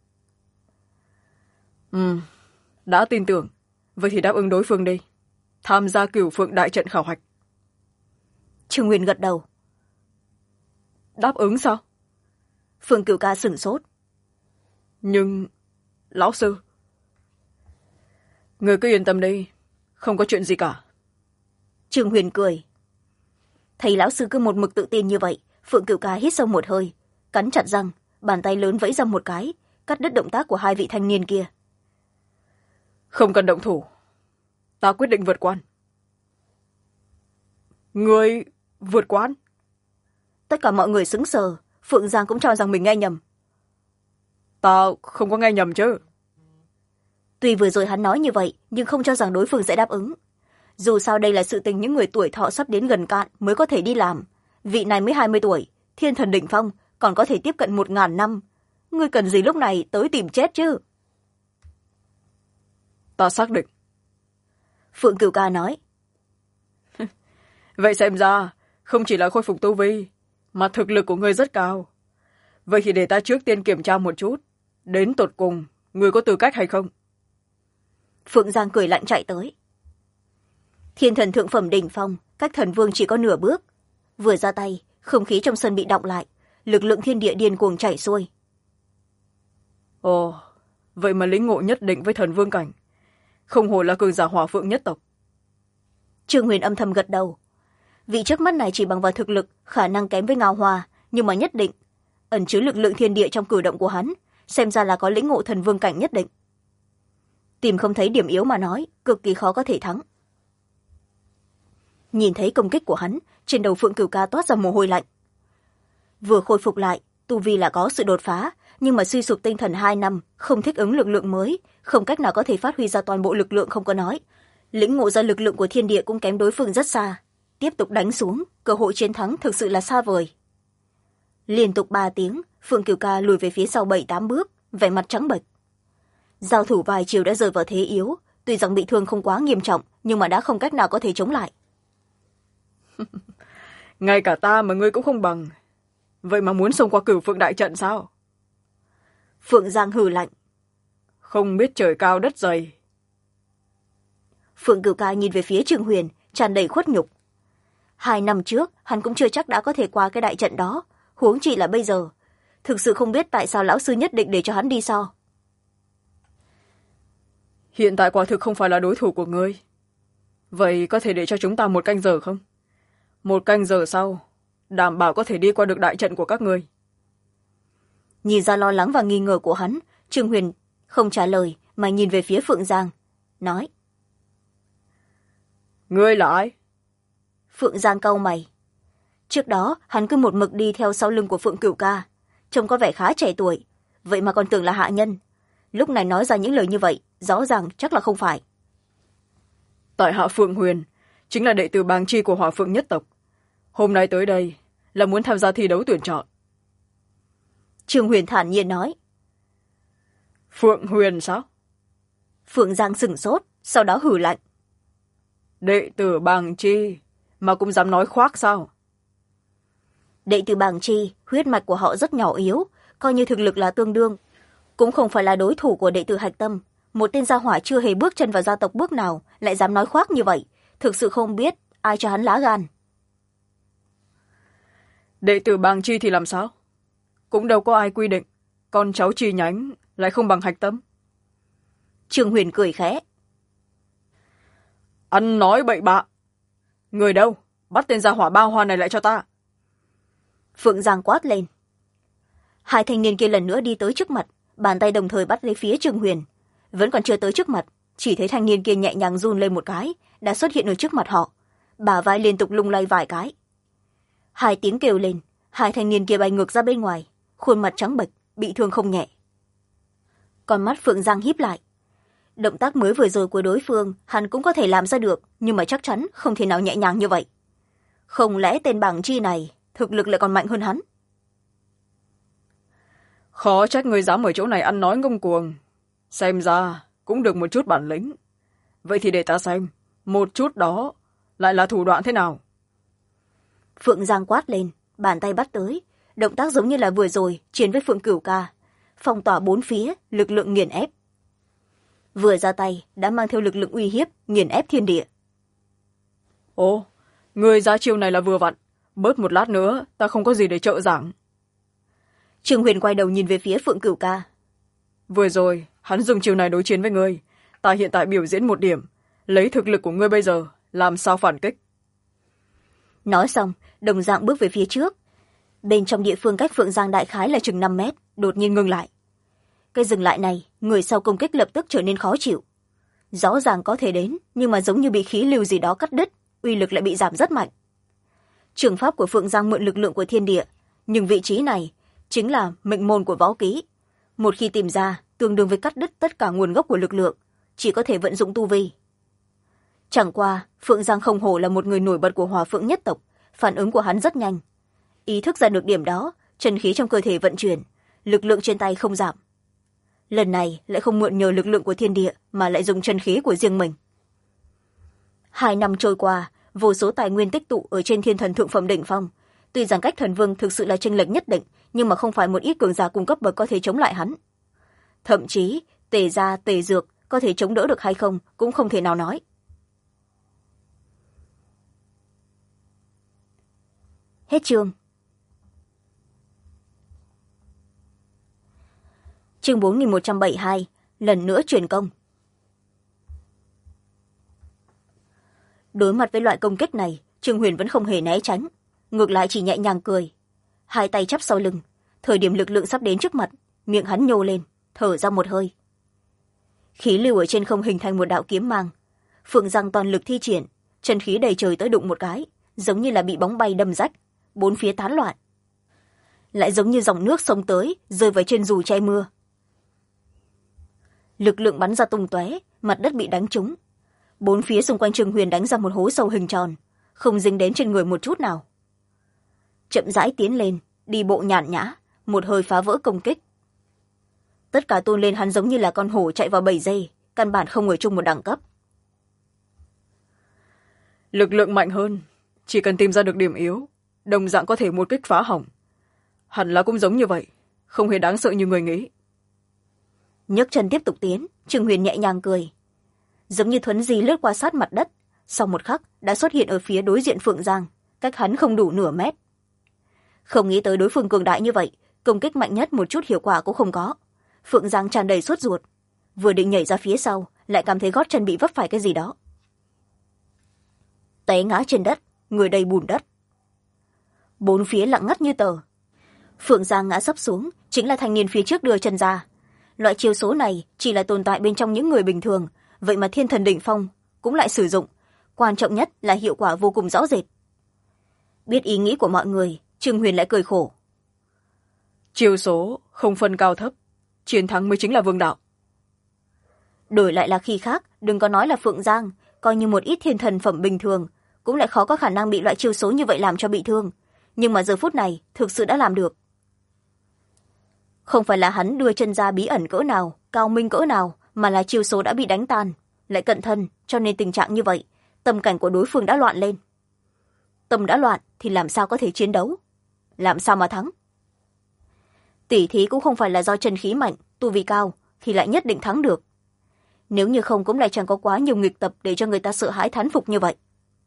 Đã tin tưởng, vậy thì đáp ứng đối phương đi. Tham gia Cửu Phượng đại trận khảo hạch. Trương Nguyên gật đầu. Đáp ứng sao? Phương Cửu Ca sửng sốt. Nhưng lão sư, người cứ yên tâm đi, không có chuyện gì cả. Trương Huyền cười. Thấy lão sư cứ một mực tự tin như vậy, Phượng Cửu Ca hít sâu một hơi, cắn chặt răng, bàn tay lớn vẫy ra một cái, cắt đứt động tác của hai vị thanh niên kia. Không cần động thủ, ta quyết định vượt quan. Người vượt quan? Tất cả mọi người sững sờ, Phượng Giang cũng cho rằng mình nghe nhầm. Ta không có nghe nhầm chứ? Tuy vừa rồi hắn nói như vậy, nhưng không cho rằng đối phương sẽ đáp ứng. Dù sao đây là sự tình những người tuổi thọ sắp đến gần cạn mới có thể đi làm. Vị này mới 20 tuổi, thiên thần đỉnh phong, còn có thể tiếp cận 1000 năm. Ngươi cần gì lúc này tới tìm chết chứ? Ta xác định. Phượng Cửu Ca nói. Vậy xem ra, không chỉ là khôi phục tu vi, mà thực lực của ngươi rất cao. Vậy thì để ta trước tiên kiểm tra một chút, đến tột cùng, ngươi có tư cách hay không? Phượng Giang cười lạnh chạy tới. Thiên thần thượng phẩm đỉnh phong, cách thần vương chỉ có nửa bước. Vừa ra tay, không khí trong sân bị đọng lại, lực lượng thiên địa điên cuồng chảy xuôi. Ồ, vậy mà lĩnh ngộ nhất định với thần vương cảnh. Không hổ là cường giả Hỏa Phượng nhất tộc. Trương Huyền âm thầm gật đầu. Vị trước mắt này chỉ bằng vào thực lực, khả năng kém với Ngao Hoa, nhưng mà nhất định ẩn chứa lực lượng thiên địa trong cử động của hắn, xem ra là có lĩnh ngộ thần vương cảnh nhất định. Tìm không thấy điểm yếu mà nói, cực kỳ khó có thể thắng. Nhìn thấy công kích của hắn, trên đầu Phượng Cửu Ca toát ra mồ hôi lạnh. Vừa khôi phục lại, tu vi là có sự đột phá, nhưng mà suy sụp tinh thần 2 năm, không thích ứng lực lượng mới, không cách nào có thể phát huy ra toàn bộ lực lượng không có nói. Lĩnh ngộ ra lực lượng của thiên địa cũng kém đối phương rất xa. Tiếp tục đánh xuống, cơ hội chiến thắng thực sự là xa vời. Liên tục 3 tiếng, Phượng Cửu Ca lùi về phía sau 7-8 bước, vẻ mặt trắng bệch. Giao thủ vài chiều đã rơi vào thế yếu, tuy rằng bị thương không quá nghiêm trọng, nhưng mà đã không cách nào có thể chống lại. Ngay cả ta mà ngươi cũng không bằng. Vậy mà muốn xông qua Cửu Phượng đại trận sao? Phượng Giang hừ lạnh. Không biết trời cao đất dày. Phượng Cửu Ca nhìn về phía Trương Huyền, tràn đầy khuất nhục. 2 năm trước, hắn cũng chưa chắc đã có thể qua cái đại trận đó, huống chi là bây giờ. Thực sự không biết tại sao lão sư nhất định để cho hắn đi sao. hiện tại quả thực không phải là đối thủ của ngươi. Vậy có thể để cho chúng ta 1 canh giờ không? 1 canh giờ sau, đảm bảo có thể đi qua được đại trận của các ngươi. Nhìn ra lo lắng và nghi ngờ của hắn, Trương Huyền không trả lời mà nhìn về phía Phượng Giang, nói. Ngươi là ai? Phượng Giang cau mày. Trước đó hắn cứ một mực đi theo sau lưng của Phượng Cửu Ca, trông có vẻ khá trẻ tuổi, vậy mà còn tưởng là hạ nhân. Lúc này nói ra những lời như vậy, rõ ràng chắc là không phải. Tại hạ Phượng Huyền, chính là đệ tử bàng chi của Hỏa Phượng nhất tộc. Hôm nay tới đây là muốn tham gia thi đấu tuyển chọn. Trương Huyền thản nhiên nói. Phượng Huyền sao? Phượng Giang sửng sốt, sau đó hử lạnh. Đệ tử bàng chi mà cũng dám nói khoác sao? Đệ tử bàng chi, huyết mạch của họ rất nhỏ yếu, coi như thực lực là tương đương, cũng không phải là đối thủ của đệ tử Hạch Tâm. Một tên gia hỏa chưa hề bước chân vào gia tộc bước nào lại dám nói khoác như vậy, thực sự không biết ai cho hắn lá gan. Đệ tử bàng chi thì làm sao? Cũng đâu có ai quy định con cháu chi nhánh lại không bằng Hạch Tâm. Trương Huyền cười khẽ. Ăn nói bậy bạ. Người đâu? Bắt tên gia hỏa bao hoa này lại cho ta. Phượng Giang quát lên. Hai thanh niên kia lần nữa đi tới trước mặt, bàn tay đồng thời bắt lấy phía Trương Huyền. Vẫn còn chưa tới trước mặt, chỉ thấy thanh niên kia nhẹ nhàng run lên một cái, đã xuất hiện ở trước mặt họ, bả vai liên tục lung lay vài cái. Hai tiếng kêu lên, hai thanh niên kia bay ngược ra bên ngoài, khuôn mặt trắng bệch, bị thương không nhẹ. Con mắt Phượng Giang híp lại. Động tác mới vừa rồi của đối phương hắn cũng có thể làm ra được, nhưng mà chắc chắn không thể nào nhẹ nhàng như vậy. Không lẽ tên bàng chi này thực lực lại còn mạnh hơn hắn? Khó trách người dám ở chỗ này ăn nói ngông cuồng. Xem ra cũng được một chút bản lĩnh. Vậy thì để ta xem, một chút đó lại là thủ đoạn thế nào? Phượng Giang quát lên, bàn tay bắt tới, động tác giống như là vừa rồi chiến với Phượng Cửu Ca, phong tỏa bốn phía, lực lượng nghiền ép. Vừa ra tay đã mang theo lực lượng uy hiếp, nghiền ép thiên địa. Ồ, người ra chiêu này là vừa vặn, bớt một lát nữa ta không có gì để trợ giảng. Trương Huyền quay đầu nhìn về phía Phượng Cửu Ca. Vừa rồi hắn dùng chiêu này đối chiến với ngươi, ta hiện tại biểu diễn một điểm, lấy thực lực của ngươi bây giờ làm sao phản kích. Nói xong đồng dạng bước về phía trước. Bên trong địa phương cách Phượng Giang đại khái là chừng 5 mét, đột nhiên ngừng lại. Cái dừng lại này, người sau công kích lập tức trở nên khó chịu. Rõ ràng có thể đến, nhưng mà giống như bị khí lưu gì đó cắt đứt, uy lực lại bị giảm rất mạnh. Trường pháp của Phượng Giang mượn lực lượng của thiên địa, nhưng vị trí này chính là mệnh môn của võ kỹ. Một khi tìm ra, tương đương với cắt đứt tất cả nguồn gốc của lực lượng, chỉ có thể vận dụng tu vi. Chẳng qua, Phượng Giang không hổ là một người nổi bật của Hỏa Phượng nhất tộc, phản ứng của hắn rất nhanh. Ý thức ra được điểm đó, chân khí trong cơ thể vận chuyển, lực lượng trên tay không giảm. Lần này lại không mượn nhờ lực lượng của thiên địa mà lại dùng chân khí của riêng mình. 2 năm trôi qua, vô số tài nguyên tích tụ ở trên thiên thần thượng phẩm đỉnh phong. Tuy rằng cách thần vương thực sự là chênh lệch nhất định, nhưng mà không phải một ít cường giả cung cấp bậc có thể chống lại hắn. Thậm chí tề gia, tề dược có thể chống đỡ được hay không cũng không thể nào nói. Hết chương. Chương 4172, lần nữa truyền công. Đối mặt với loại công kích này, Trương Huyền vẫn không hề né tránh, ngược lại chỉ nhẹ nhàng cười. Hai tay chắp sau lưng, thời điểm lực lượng sắp đến trước mặt, miệng hắn nhô lên, thở ra một hơi. Khí lưu ở trên không hình thành một đạo kiếm mang. Phượng Giang toàn lực thi triển, chân khí đầy trời tới đụng một cái, giống như là bị bóng bay đâm rách, bốn phía tán loạn. Lại giống như dòng nước xông tới, rơi vào trên dù che mưa. Lực lượng bắn ra tung tóe, mặt đất bị đánh trúng. Bốn phía xung quanh Trương Huyền đánh ra một hố sâu hình tròn, không dính đến trên người một chút nào. Chậm rãi tiến lên, đi bộ nhàn nhã, một hơi phá vỡ công kích. Tất cả tôn lên hắn giống như là con hổ chạy vào bầy dê, căn bản không ở chung một đẳng cấp. Lực lượng mạnh hơn, chỉ cần tìm ra được điểm yếu, đồng dạng có thể một kích phá hỏng. Hẳn là cũng giống như vậy, không hề đáng sợ như người nghĩ. Nhấc chân tiếp tục tiến, Trương Huyền nhẹ nhàng cười. Giống như thuấn di lướt qua sát mặt đất, sau một khắc đã xuất hiện ở phía đối diện Phượng Giang, cách hắn không đủ nửa mét. Không nghĩ tới đối phương cường đại như vậy, công kích mạnh nhất một chút hiệu quả cũng không có. Phượng Giang tràn đầy sốt ruột. vừa định nhảy ra phía sau lại cảm thấy gót chân bị vấp phải cái gì đó, té ngã trên đất, người đầy bùn đất. Bốn phía lặng ngắt như tờ. Phượng Giang ngã sấp xuống chính là thanh niên phía trước đưa chân ra. Loại chiêu số này chỉ là tồn tại bên trong những người bình thường, vậy mà thiên thần đỉnh phong cũng lại sử dụng, quan trọng nhất là hiệu quả vô cùng rõ rệt. Biết ý nghĩ của mọi người, Trương Huyền lại cười khổ. Chiêu số không phân cao thấp, chiến thắng mới chính là vương đạo. Đổi lại là khi khác, đừng có nói là Phượng Giang, coi như một ít thiên thần phẩm bình thường cũng lại khó có khả năng bị loại chiêu số như vậy làm cho bị thương, nhưng mà giờ phút này thực sự đã làm được. Không phải là hắn đưa chân ra bí ẩn cỡ nào, cao minh cỡ nào, mà là chiêu số đã bị đánh tan, lại cận thân, cho nên tình trạng như vậy, tâm cảnh của đối phương đã loạn lên. Tâm đã loạn thì làm sao có thể chiến đấu, làm sao mà thắng. Tỉ thí cũng không phải là do chân khí mạnh, tu vi cao thì lại nhất định thắng được. Nếu như không cũng lại chẳng có quá nhiều nghịch tập để cho người ta sợ hãi thán phục như vậy.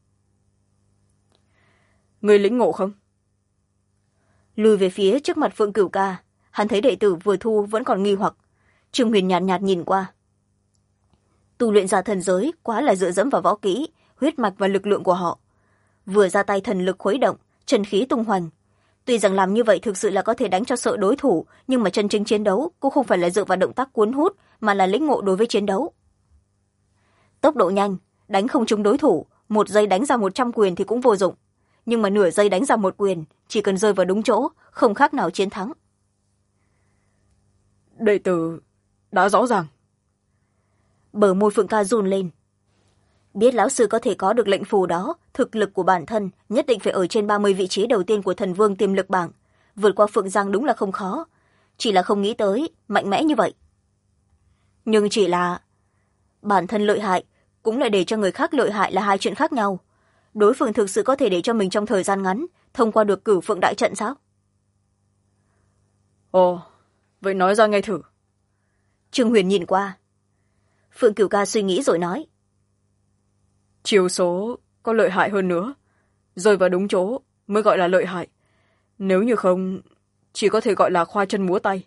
Người lĩnh ngộ không? Lùi về phía trước mặt Phượng Cửu Ca, hắn thấy đệ tử vừa thu vẫn còn nghi hoặc. Trương Huyền nhạt nhạt nhìn qua. Tu luyện giả thần giới quá là dựa dẫm vào võ kỹ, huyết mạch và lực lượng của họ. Vừa ra tay thần lực khuấy động, chân khí tung hoành. Tuy rằng làm như vậy thực sự là có thể đánh cho sợ đối thủ, nhưng mà chân chính chiến đấu cũng không phải là dựa vào động tác cuốn hút, mà là lĩnh ngộ đối với chiến đấu. Tốc độ nhanh, đánh không trúng đối thủ, 1 giây đánh ra 100 quyền thì cũng vô dụng. Nhưng mà nửa giây đánh ra 1 quyền, chỉ cần rơi vào đúng chỗ, không khác nào chiến thắng. Đệ tử đã rõ ràng. Bờ môi Phượng Ca run lên. Biết lão sư có thể có được lệnh phù đó, thực lực của bản thân nhất định phải ở trên 30 vị trí đầu tiên của thần vương tiềm lực bảng. Vượt qua Phượng Giang đúng là không khó, chỉ là không nghĩ tới mạnh mẽ như vậy. Nhưng chỉ là bản thân lợi hại cũng lại để cho người khác lợi hại là hai chuyện khác nhau. Đối phương thực sự có thể để cho mình trong thời gian ngắn thông qua được Cửu Phượng đại trận sao? Ồ, vậy nói ra nghe thử. Trương Huyền nhìn qua. Phượng Cửu Ca suy nghĩ rồi nói. Chiêu số có lợi hại hơn nữa, rơi vào đúng chỗ mới gọi là lợi hại. Nếu như không, chỉ có thể gọi là khoa chân múa tay.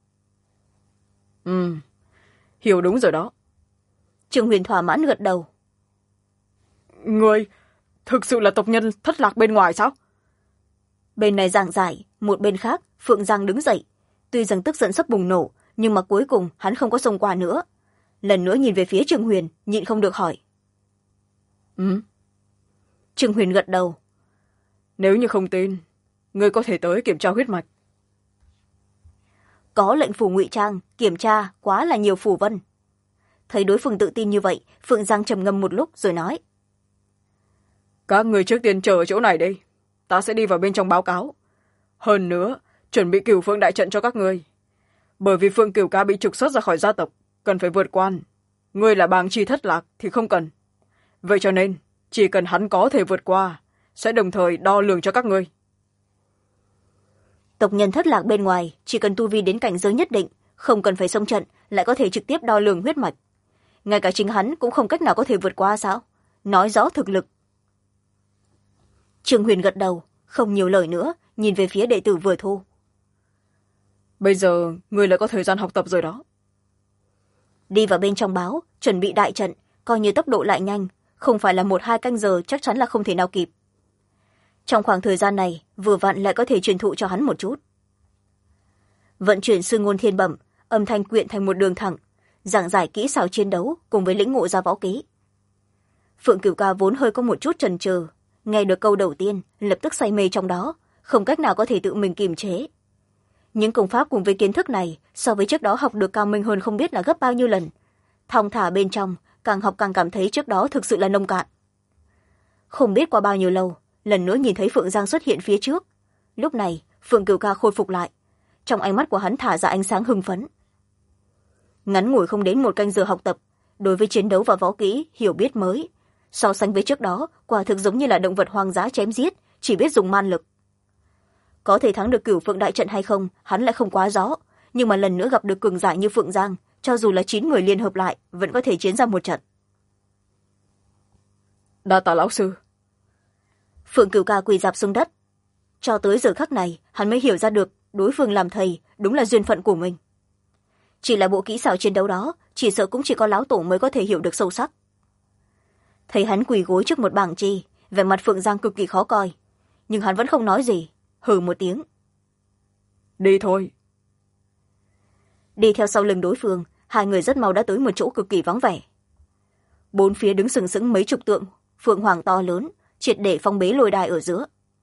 Hiểu đúng rồi đó. Trương Huyền thỏa mãn gật đầu. Người thực sự là tộc nhân thất lạc bên ngoài sao? Bên này giảng giải, một bên khác Phượng Giang đứng dậy. Tuy rằng tức giận sắp bùng nổ, nhưng mà cuối cùng hắn không có xông qua nữa. Lần nữa nhìn về phía Trương Huyền, nhịn không được hỏi. Trương Huyền gật đầu. Nếu như không tin, ngươi có thể tới kiểm tra huyết mạch. Có lệnh phù ngụy trang, kiểm tra quá là nhiều phù vân. Thấy đối phương tự tin như vậy, Phượng Giang trầm ngâm một lúc rồi nói. Các người trước tiên chờ ở chỗ này đi, ta sẽ đi vào bên trong báo cáo. Hơn nữa, chuẩn bị Cửu Phượng đại trận cho các ngươi. Bởi vì Phượng Cửu Ca bị trục xuất ra khỏi gia tộc, cần phải vượt quan. Ngươi là bàng chi thất lạc thì không cần. Vậy cho nên, chỉ cần hắn có thể vượt qua, sẽ đồng thời đo lường cho các ngươi. Tộc nhân thất lạc bên ngoài, chỉ cần tu vi đến cảnh giới nhất định, không cần phải xông trận, lại có thể trực tiếp đo lường huyết mạch. Ngay cả chính hắn cũng không cách nào có thể vượt qua sao? Nói rõ thực lực. Trương Huyền gật đầu, không nhiều lời nữa, nhìn về phía đệ tử vừa thu. Bây giờ, ngươi lại có thời gian học tập rồi đó. Đi vào bên trong báo, chuẩn bị đại trận, coi như tốc độ lại nhanh, không phải là 1-2 canh giờ chắc chắn là không thể nào kịp. Trong khoảng thời gian này, vừa vặn lại có thể truyền thụ cho hắn một chút. Vận chuyển sư ngôn thiên bẩm, âm thanh quyện thành một đường thẳng, giảng giải kỹ xảo chiến đấu cùng với lĩnh ngộ ra võ kỹ. Phượng Cửu Ca vốn hơi có một chút chần chừ, nghe được câu đầu tiên lập tức say mê trong đó, không cách nào có thể tự mình kiềm chế. Những công pháp cùng với kiến thức này so với trước đó học được cao minh hơn không biết là gấp bao nhiêu lần. Thong thả bên trong, càng học càng cảm thấy trước đó thực sự là nông cạn. Không biết qua bao nhiêu lâu, lần nữa nhìn thấy Phượng Giang xuất hiện phía trước. Lúc này, Phượng Cửu Ca khôi phục lại. Trong ánh mắt của hắn thả ra ánh sáng hưng phấn. Ngắn ngủi không đến 1 canh giờ học tập, đối với chiến đấu và võ kỹ, hiểu biết mới. So sánh với trước đó, quả thực giống như là động vật hoang dã chém giết, chỉ biết dùng man lực. Có thể thắng được Cửu Phượng đại trận hay không, hắn lại không quá rõ. Nhưng mà lần nữa gặp được cường giả như Phượng Giang, cho dù là 9 người liên hợp lại, vẫn có thể chiến ra một trận. Đa tạ lão sư. Phượng Cửu Ca quỳ rạp xuống đất. Cho tới giờ khắc này, hắn mới hiểu ra được đối phương làm thầy đúng là duyên phận của mình. chỉ là bộ kỹ xảo chiến đấu đó chỉ sợ cũng chỉ có lão tổ mới có thể hiểu được sâu sắc. Thấy hắn quỳ gối trước một bảng chi, vẻ mặt Phượng Giang cực kỳ khó coi, nhưng hắn vẫn không nói gì, hừ một tiếng. Đi thôi. Đi theo sau lưng đối phương, hai người rất mau đã tới một chỗ cực kỳ vắng vẻ. Bốn phía đứng sừng sững mấy chục tượng phượng hoàng to lớn, triệt để phong bế lôi đài ở giữa.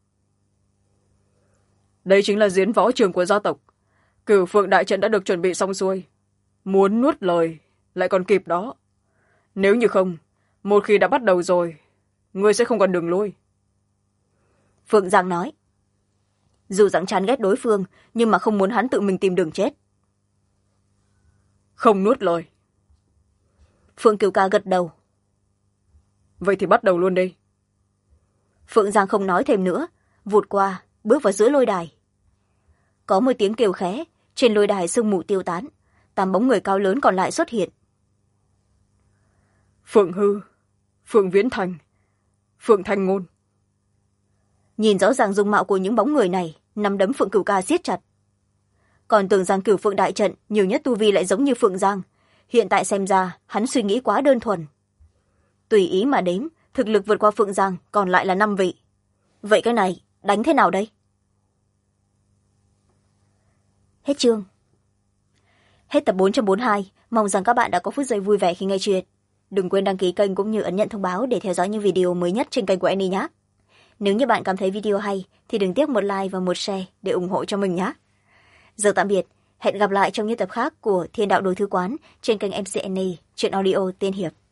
Đây chính là diễn võ trường của gia tộc. Cửu phượng đại trận đã được chuẩn bị xong xuôi. Muốn nuốt lời lại còn kịp đó. Nếu như không, một khi đã bắt đầu rồi, ngươi sẽ không còn đường lui. Phượng Giang nói. Dù rằng chán ghét đối phương, nhưng mà không muốn hắn tự mình tìm đường chết. Không nuốt lời. Phượng Cửu Ca gật đầu. Vậy thì bắt đầu luôn đi. Phượng Giang không nói thêm nữa, vụt qua, bước vào giữa lôi đài. Có một tiếng kêu khẽ, trên lôi đài sương mù tiêu tán, 8 bóng người cao lớn còn lại xuất hiện. Phượng Hư, Phượng Viễn Thành, Phượng Thanh Ngôn. Nhìn rõ ràng dung mạo của những bóng người này, nắm đấm Phượng Cửu Ca siết chặt. Còn tưởng rằng Cửu Phượng đại trận nhiều nhất tu vi lại giống như Phượng Giang, hiện tại xem ra hắn suy nghĩ quá đơn thuần. Tùy ý mà đếm, thực lực vượt qua Phượng Giang còn lại là 5 vị. Vậy cái này đánh thế nào đây? Hết chương. Hết tập 442, mong rằng các bạn đã có phút giây vui vẻ khi nghe chuyện. Đừng quên đăng ký kênh cũng như ấn nhận thông báo để theo dõi những video mới nhất trên kênh của Annie nhé. Nếu như bạn cảm thấy video hay thì đừng tiếc một like và một share để ủng hộ cho mình nhé. Giờ tạm biệt, hẹn gặp lại trong những tập khác của Thiên Đạo Đồ Thư Quán trên kênh MC Annie, truyện audio tiên hiệp.